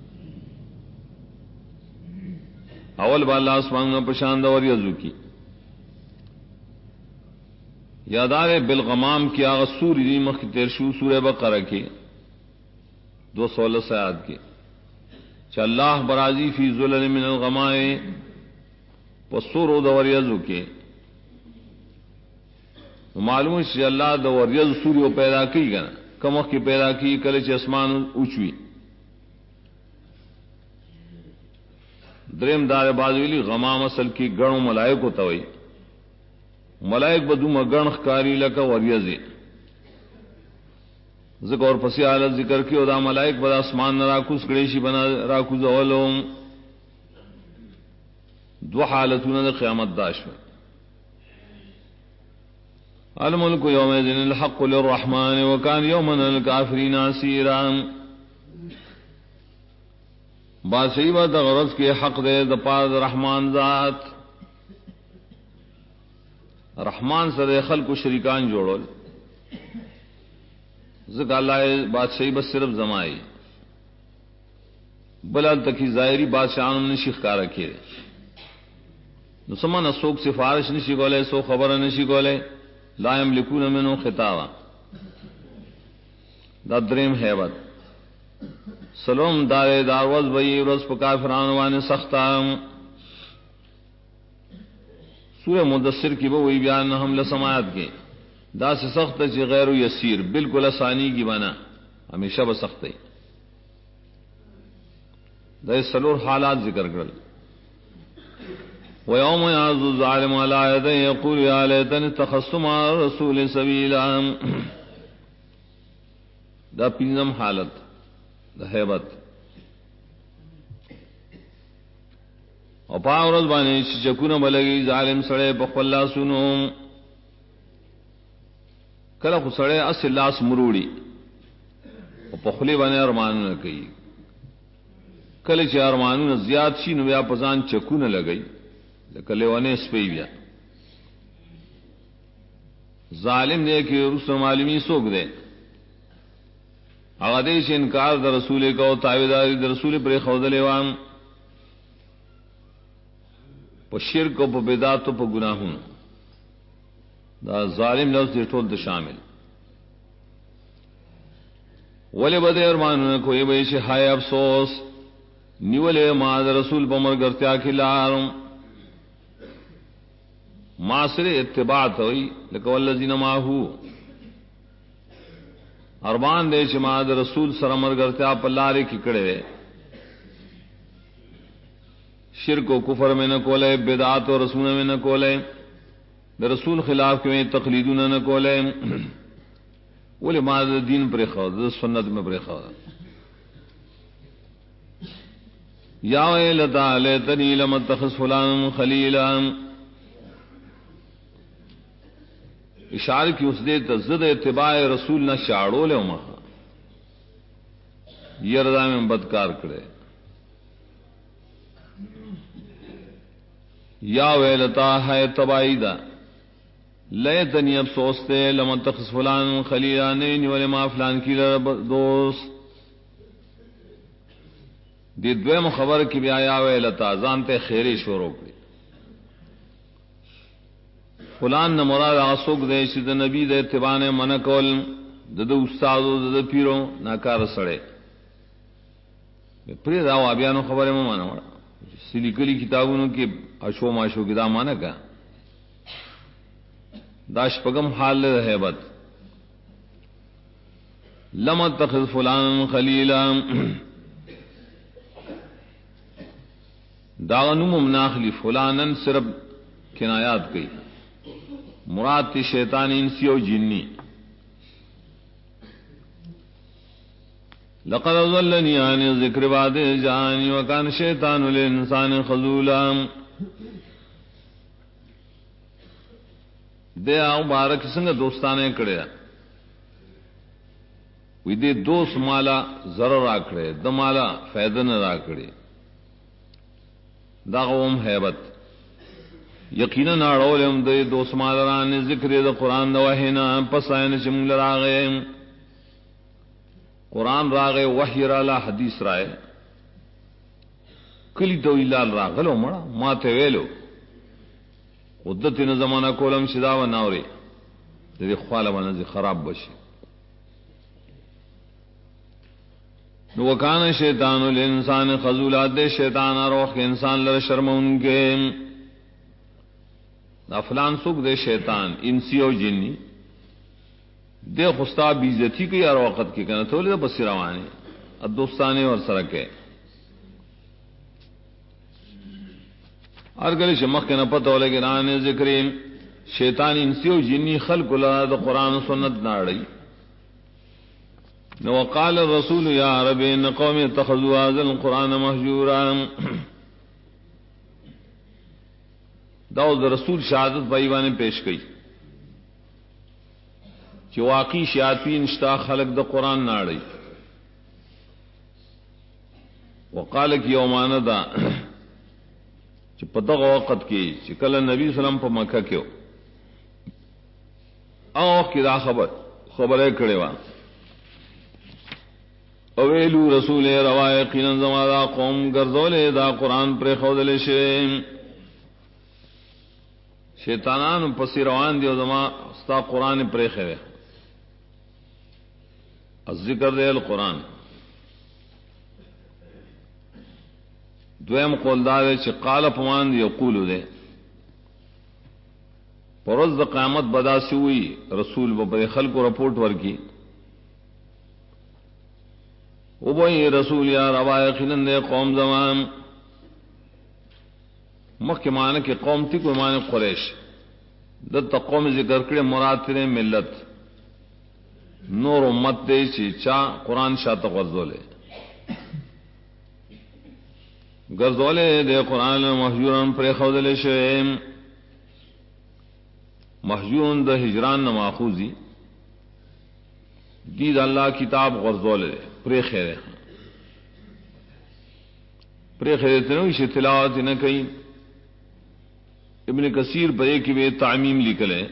اول بالا آسمان پشاند اور یزو کی یادار بالغمام کی آغا سوری دی مخ تیرشو سورہ بقرہ کی 216 آیات کی چا اللہ برازی فی ظلل من الغمائے پسورو دور یزو کی معلوم ہے کہ اللہ دور یزو سوری و پیدا کی گنا کمخ کی پیدا کی کلچ اسمان اوچوی دریم دار بازویلی غمام اصل کی گڑ ملائک ہوتا ہوئی ملائک بدوم گڑ خکاری لکا وریزی ذکر اور پسی حالت ذکر کی دا ملائک بدا اسمان نراکوز کڑیشی بنا راکوز اولوم دو حالتون دا قیامت داش میں الملک یومئذن الحق للرحمن وکان یومن الکافرین عسیران بادشاہی دا غرض کے حق دے دا پار رحمان ذات رحمان سر خلق و شریکان جوڑو ذکر اللہ بادشاہی بس صرف زمائی بلال تکی ظاہری بادشاہان نے شیخ کا رکھے نسمان سوک سفارش نشی گولے سو خبر نشی گولے لا یملکون منو خطابا دا دریم حیبت سلام دار داروز بئی رز پکا فرانوان سختام سورہ مدثر کی وہ بیان ہم لسماعت کے دا سے سخت چی غیر و یسیر بالکل آسانی کی بنا ہمیشہ بسخت ہے دا سلور حالات ذکر کر وَيَوْمَ يَعَضُّ الظَّالِمُ عَلَىٰ يَدَيْهِ يَقُولُ يَا لَيْتَنِي اتَّخَذْتُ مَعَ الرَّسُولِ سَبِيلًا دا پنجم حالت دا حیبت اور پاورز بانے چکونا بلگی ظالم سڑے پخلا سنو کلق سڑے اس لاس مروڑی اور پخلی بانے ارمانو نہ کئی کل چ ارمانو نہ زیاد شی نو بیا پزان چکونا لگئی کلے وانے سپی بیا ظالم دے کہ رسول عالمی سوک دے اغدیش انکار در رسول کا تابعداری در رسول پر خودلے وام پا شرک و پا بدعت و پا گناہون دا ظالم لفظ دے ٹول دا شامل ولی بدے ارمانو نے کوئی بیش ہائے افسوس نیولے ما دا رسول پا مرگرتیا کھلارم معاصر اتباع ہوئی لکو اللذین ماہو ارمان دے چما دا رسول سر مرگرتیا پلارے کی کڑے دے شرک و کفر میں نہ کولے بدعات و رسول میں نہ کولے د رسول خلاف کې تقلیدونه نه کولای ولې ما د دین پر خو د سنت میں پر خو یا ویلتا لیتنی لم اتخذ فلان خلیلا اشارہ کی اس دے تزد اتباع رسول نہ شاڑو لے ما یہ رضا میں بدکار کرے یا ویلتا ہے تبائی دا لیتنی اب سوچتے لم اتخذ فلان خلیلا نہیں والے ما فلان کی دوست دی دویم خبر کی بیا یا ویلتا ځانته خیری شروع کړي فلان نه مراد اسوک دې چې د نبی د اتباع نه من کول د استادو د پیرو ناکار سره پرې راو بیا نو خبره مې مانه سلیکلی کتابونو کې اشو ماشو کې دا مانه کا داش پغم حال هیبت لم اتخذ فلان خلیلا داغنو ممناخلی فلانن صرف کنایات کی مراد تی شیطان انسی و جنی لقد ضلنی عن ذکر بعد جانی وکان شیطان للانسان خذولا دے آؤ بارک سنگ دوستانے کڑے وی دے دوست مالا ضرر آکڑے دمالا فیدن راکڑے دا قوم حیبت یقینا ناڑولم دے دوست مالران ذکر دا قرآن دا وحینا پس آئین چمول راغے قرآن راغے وحی رالا حدیث رائے کلی تو لال راغلو مڑا ماتے ویلو قدت ان زمانہ کولم شدا و ناوری دے خوال منزی خراب بشی وکان شیطان الانسان خذولا دے شیطان روح کے انسان لر شرمون کے افلان سکھ دے شیطان انسی و جنی دے خستا بیزتی کی یار وقت کی کہنا تھوڑی دا بسی روانی ادوستانی اور سرکے ارگلی شمخ کے نپت ہو لے گرانے ذکرین شیطان انسی و جنی خلق اللہ دا قرآن و سنت ناڑی وقال الرسول یا رب ان قوم اتخذوا هذا القرآن مهجورا داؤد رسول شہادت بھائیوانے پیش کی کہ واقعی شیاطین اشتا خلق دا قرآن ناڑی وقال کی یومان دا کہ پتغ وقت کی چکل نبی صلی اللہ علیہ وسلم پا مکہ کیو اوہ کی دا خبرے کڑے وہاں اویلو رسول روائے قینن زما دا قوم گردولے دا قرآن پر خودلے شیطانان پسی روان دیو زما ستا قرآن پر خیرے الذکر دے القرآن دویم قول دارے چی قال پمان دی یقولو دے پرز دا قیامت بدا سی ہوئی رسول بپر خلق و رپورٹ ورکی او بھئی رسول یا روائے خلن دے قوم زمان مخ کے معنی کہ قوم تھی کوئی معنی قریش دتا قوم ذکر کرے مراد تیرے ملت نور امت دے چی چا قرآن شاعت غرزولے غرزولے دے قرآن محجوران پر خودلے شوئے محجوران دا ہجران نماخوزی دید اللہ کتاب غرزولے پرے خیرے تنوی سے تلاوت نہ کہیں ابن کثیر پر ایک وے تعمیم لکھلے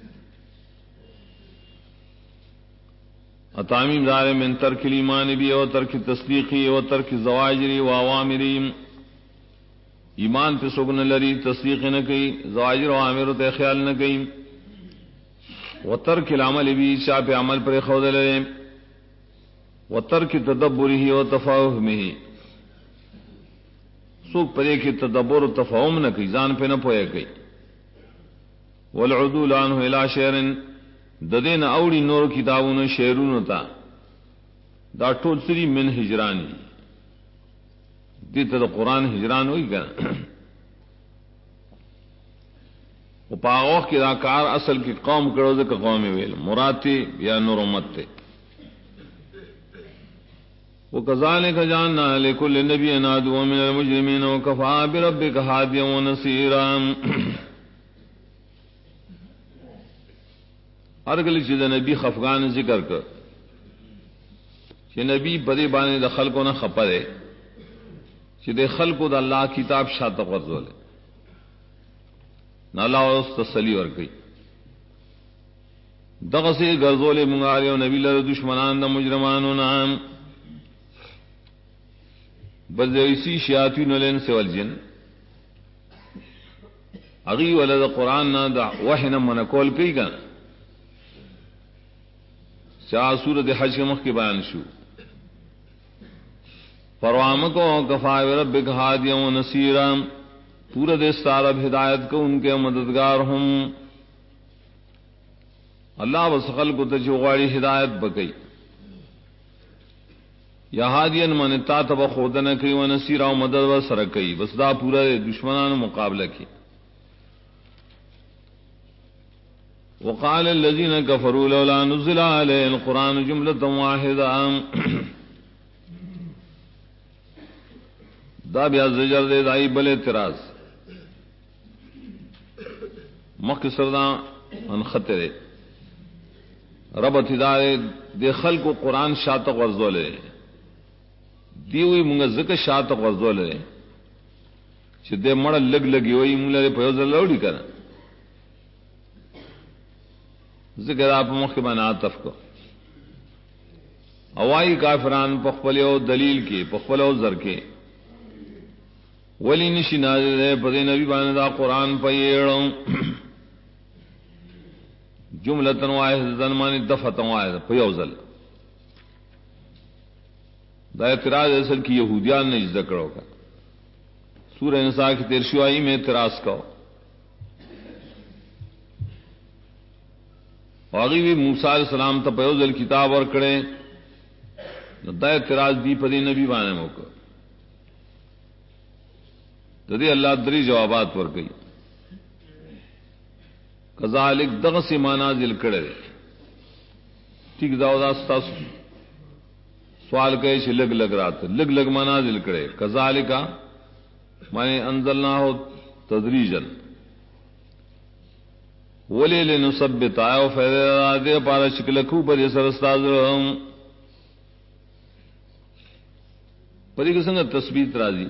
تعمیم دار من ترک الایمان بھی و ترک تصدیقی و ترک زواجری و عوامری ایمان پہ سگن لری تصدیق نہ کہیں زواجر و عامر تے خیال نہ کہیں و ترک العمل بھی شاہ پہ عمل پر خود لے وترک تدبره و تفاہمه سوک پرے کی تدبر و تفاہم نہ کی جان پہ نہ پوئے گئی والعدول عنه الى شعر ددین اوڑی نور کتابوں شعرون تا دا ٹول سری من ہجرانی دیتا دا قرآن ہجران ہوئی گا وہ پاغوخ کی راکار اصل کی قوم کرو دے کہ قوم ویل مراتی یا نور امت تے وہ کذالک جاننا لکل نبی عدوا من المجرمین وکفا بربک ہادیا ونصیرا ارگلی چیز نبی خفغان ذکر کر کہ نبی بدی بانے دا خلقو نہ خپرے کہ دے خلقو دا اللہ کتاب شاعت غرزولے نہ اللہ اس تسلی ورکی دغسی غرزولے منگاریو نبی لر دشمنان دا مجرمانو نام بلدیسی شیاطین الانس والجن اغی ولد قرآن نا دا وحی منکول کئی گا چاہ سورت حج کے مخ کے بیان شو پروام کو کفائے ربک ہادیا و نصیرا پورا دستارب ہدایت کو ان کے مددگار ہوں اللہ وسخل کو تجوغاڑی ہدایت بکئی یا ہادین من تا تب خودن کی و نصیرا و مدد و سرکئی بس دا پورا دشمنان مقابلہ کی وقال الذين كفروا لولا نزل عليه القرآن جملة واحدة دا بیا زجر دے دائی بل اعتراض مختصر دا ان خطرے رب اتدارے دے خلق و قرآن شاتق ورزولے دیوئی منگا ذکر شاتق ورزولے چھ دے مڑا لگ لگی ہوئی منگا دے پیوزر لوڑی کرن ذکر آپ مخبان عاطف کو اوائی کافران پخپلیو دلیل کے پخپلیو ذر کے ولی نشی نازل ہے پدے نبی باندہ قرآن پیڑوں جملتن واحدتن مانی دفعتن واحد پیوزل دا اعتراض اصل کی یہودیان نے اجزا کرو کا سورہ نساء کی تیرشوائی میں اعتراض کہو واقعی بھی موسیٰ علیہ السلام تا پیوزل کتاب اور کڑے دا اعتراض دی پدی نبی بانے موقع دی اللہ دری جوابات ور گئی کذالک دغس منازل کڑے ٹھیک دا سوال کہے چھ لگ لگ رات لگ لگ منازل کڑے کذالک مانے انزلناہ تدریجن ولی لنثبت آیا فیدہ دے پارا شکلکو پر یہ سرستاز رہم پری کسنگا تثبیت راضی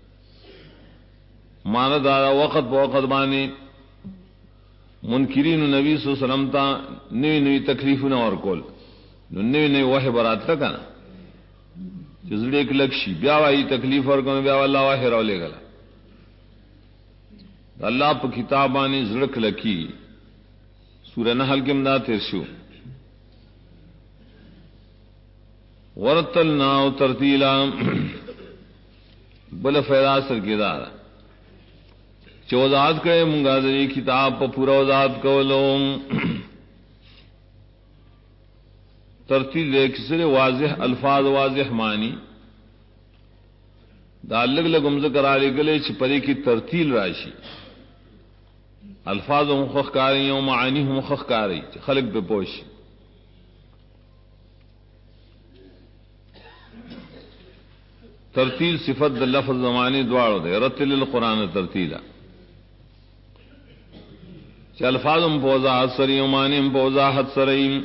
مانا دارا وقت پا وقت بانی منکرین نبی صلی اللہ علیہ وسلم تا نوی نوی تکلیفنا اور کول نوی نوی وحی برات تکا نا جزڑی ایک لکشی بیاوائی تکلیف اور کون بیاوا اللہ وحی رو لے گلا اللہ پا کتابانی زڑک لکی سورہ نحل کے امداد ترشو ورتلنا ترتیلا بل فیضا سر کے دار چوزاد کرے منگادری کتاب پا پورا وزاد کولو ترتیل ایک سر واضح الفاظ واضح معنی دا لگ لگم ذکر آلے گلے چھپرے کی ترتیل راشی الفاظ مخخ کاری و معانی مخخ کاری خلق پہ پوش ترتیل صفت لفظ زمانی دوارو دے رتل القرآن ترتیلا چھ الفاظ پوضاحت سری و معنی پوضاحت سریم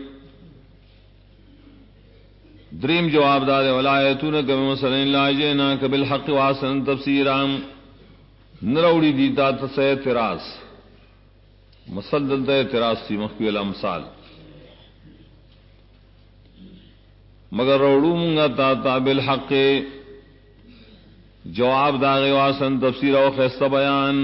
دریم جواب دار ولایتونک بمثل لا جئناک بالحق واحسن تفسیرا نروڑی دیتا تسے اعتراض مسل دلتا اعتراض سی مخفی الامثال مگر روڑو منگا تا بالحق جواب داغی واسن تفسیر و خیستہ بیان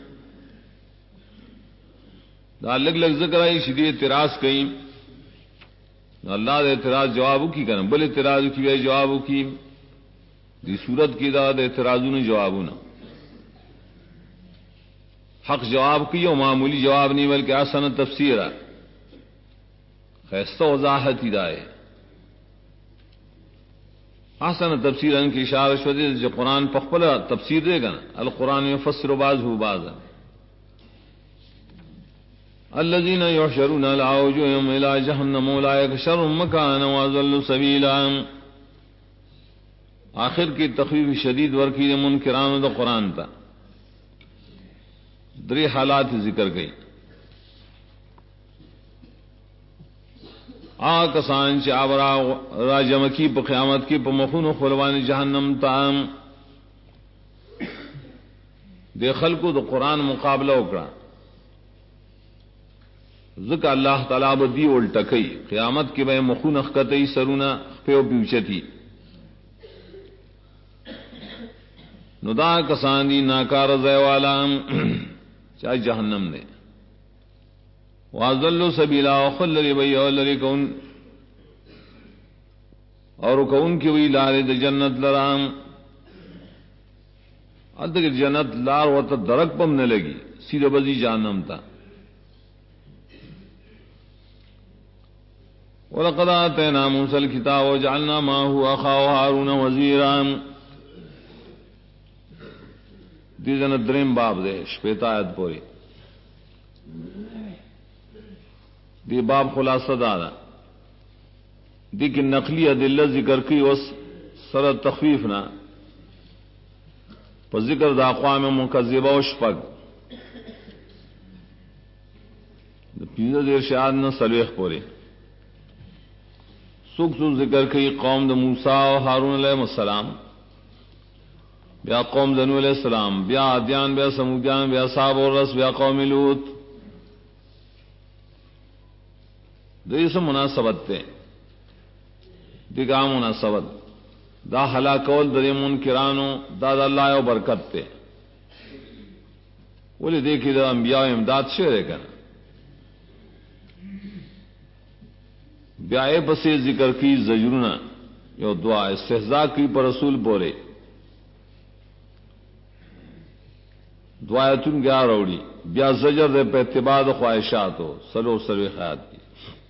دا لگ لگ ذکر آئی شدی اعتراض کئی اللہ دے اعتراض جوابو کی کرنا بل اعتراض کی بے جوابو کی دی صورت کی دا دے اعتراضو نے جوابو نا حق جواب کی و معمولی جواب نہیں بلکہ آسان تفسیر ہے خیستہ وضاحت ہی دائے آسان تفسیر ان کی اشارہ شدی جو قرآن پخپلا تفسیر دے گا نا القرآن یفسر بعضہ بعضا الذين يحشرون على وجوههم الى جهنم اولئك شر مكانا واضل سبيلا. آخر کی تخویف شدید ورکی منکران دا قرآن تا دری حالات ذکر گئی. کسان چ آورا راجم کی پا قیامت کی پا مخون خلوان جہنم تام دے خلقو دا قرآن مقابلہ اکڑا ذکر اللہ تعالیٰ بدی الٹکی قیامت کے بے مخون اخکتی سرونا پیو پیوچتی ندا کسان دی ناکار زیوالا چاہے جہنم نے واضل سبیلا وخلل بی اولری کون اور کون کی وی لار د جنت لرام ادھر جنت لار و تو درک پم نہ لگی سیدھا بزی جہنم تا. وَلَقَدْ آتَيْنَا مُوسَى الْكِتَابَ وَجَعَلْنَا مَعَهُ أَخَاهُ هَارُونَ وَزِيرًا. دیدن دریم باب دے شپیتا آیت پوری دی باب خلاصہ دادا دی کہ نقلی ادلہ ذکر کی اس سر تخفیف نہ پر ذکر دا اقوام مکذبہ و شپگ پیزا دیر شاد نہ سلویخ پوری سکھ سو ذکر کی قوم دا موسیٰ و ہارون علیہ السلام بیا قوم دنو علیہ السلام بیا عادیان بیا سمودیان بیا اصحاب الرس بیا قوم لوط دو سے مناسبت تے دیگا مناسبت دا ہلاکول در منکرانو دا اللہ و برکت تے بولے دیکھی دا انبیاء امداد شعر کر بیا پسے ذکر کی زجرنا یو دعا استہزاء کی پر رسول بولے دعایتن گیا روڑی بیا زجر دے پہ اتباع خواہشات ہو سلو سلو خیات کی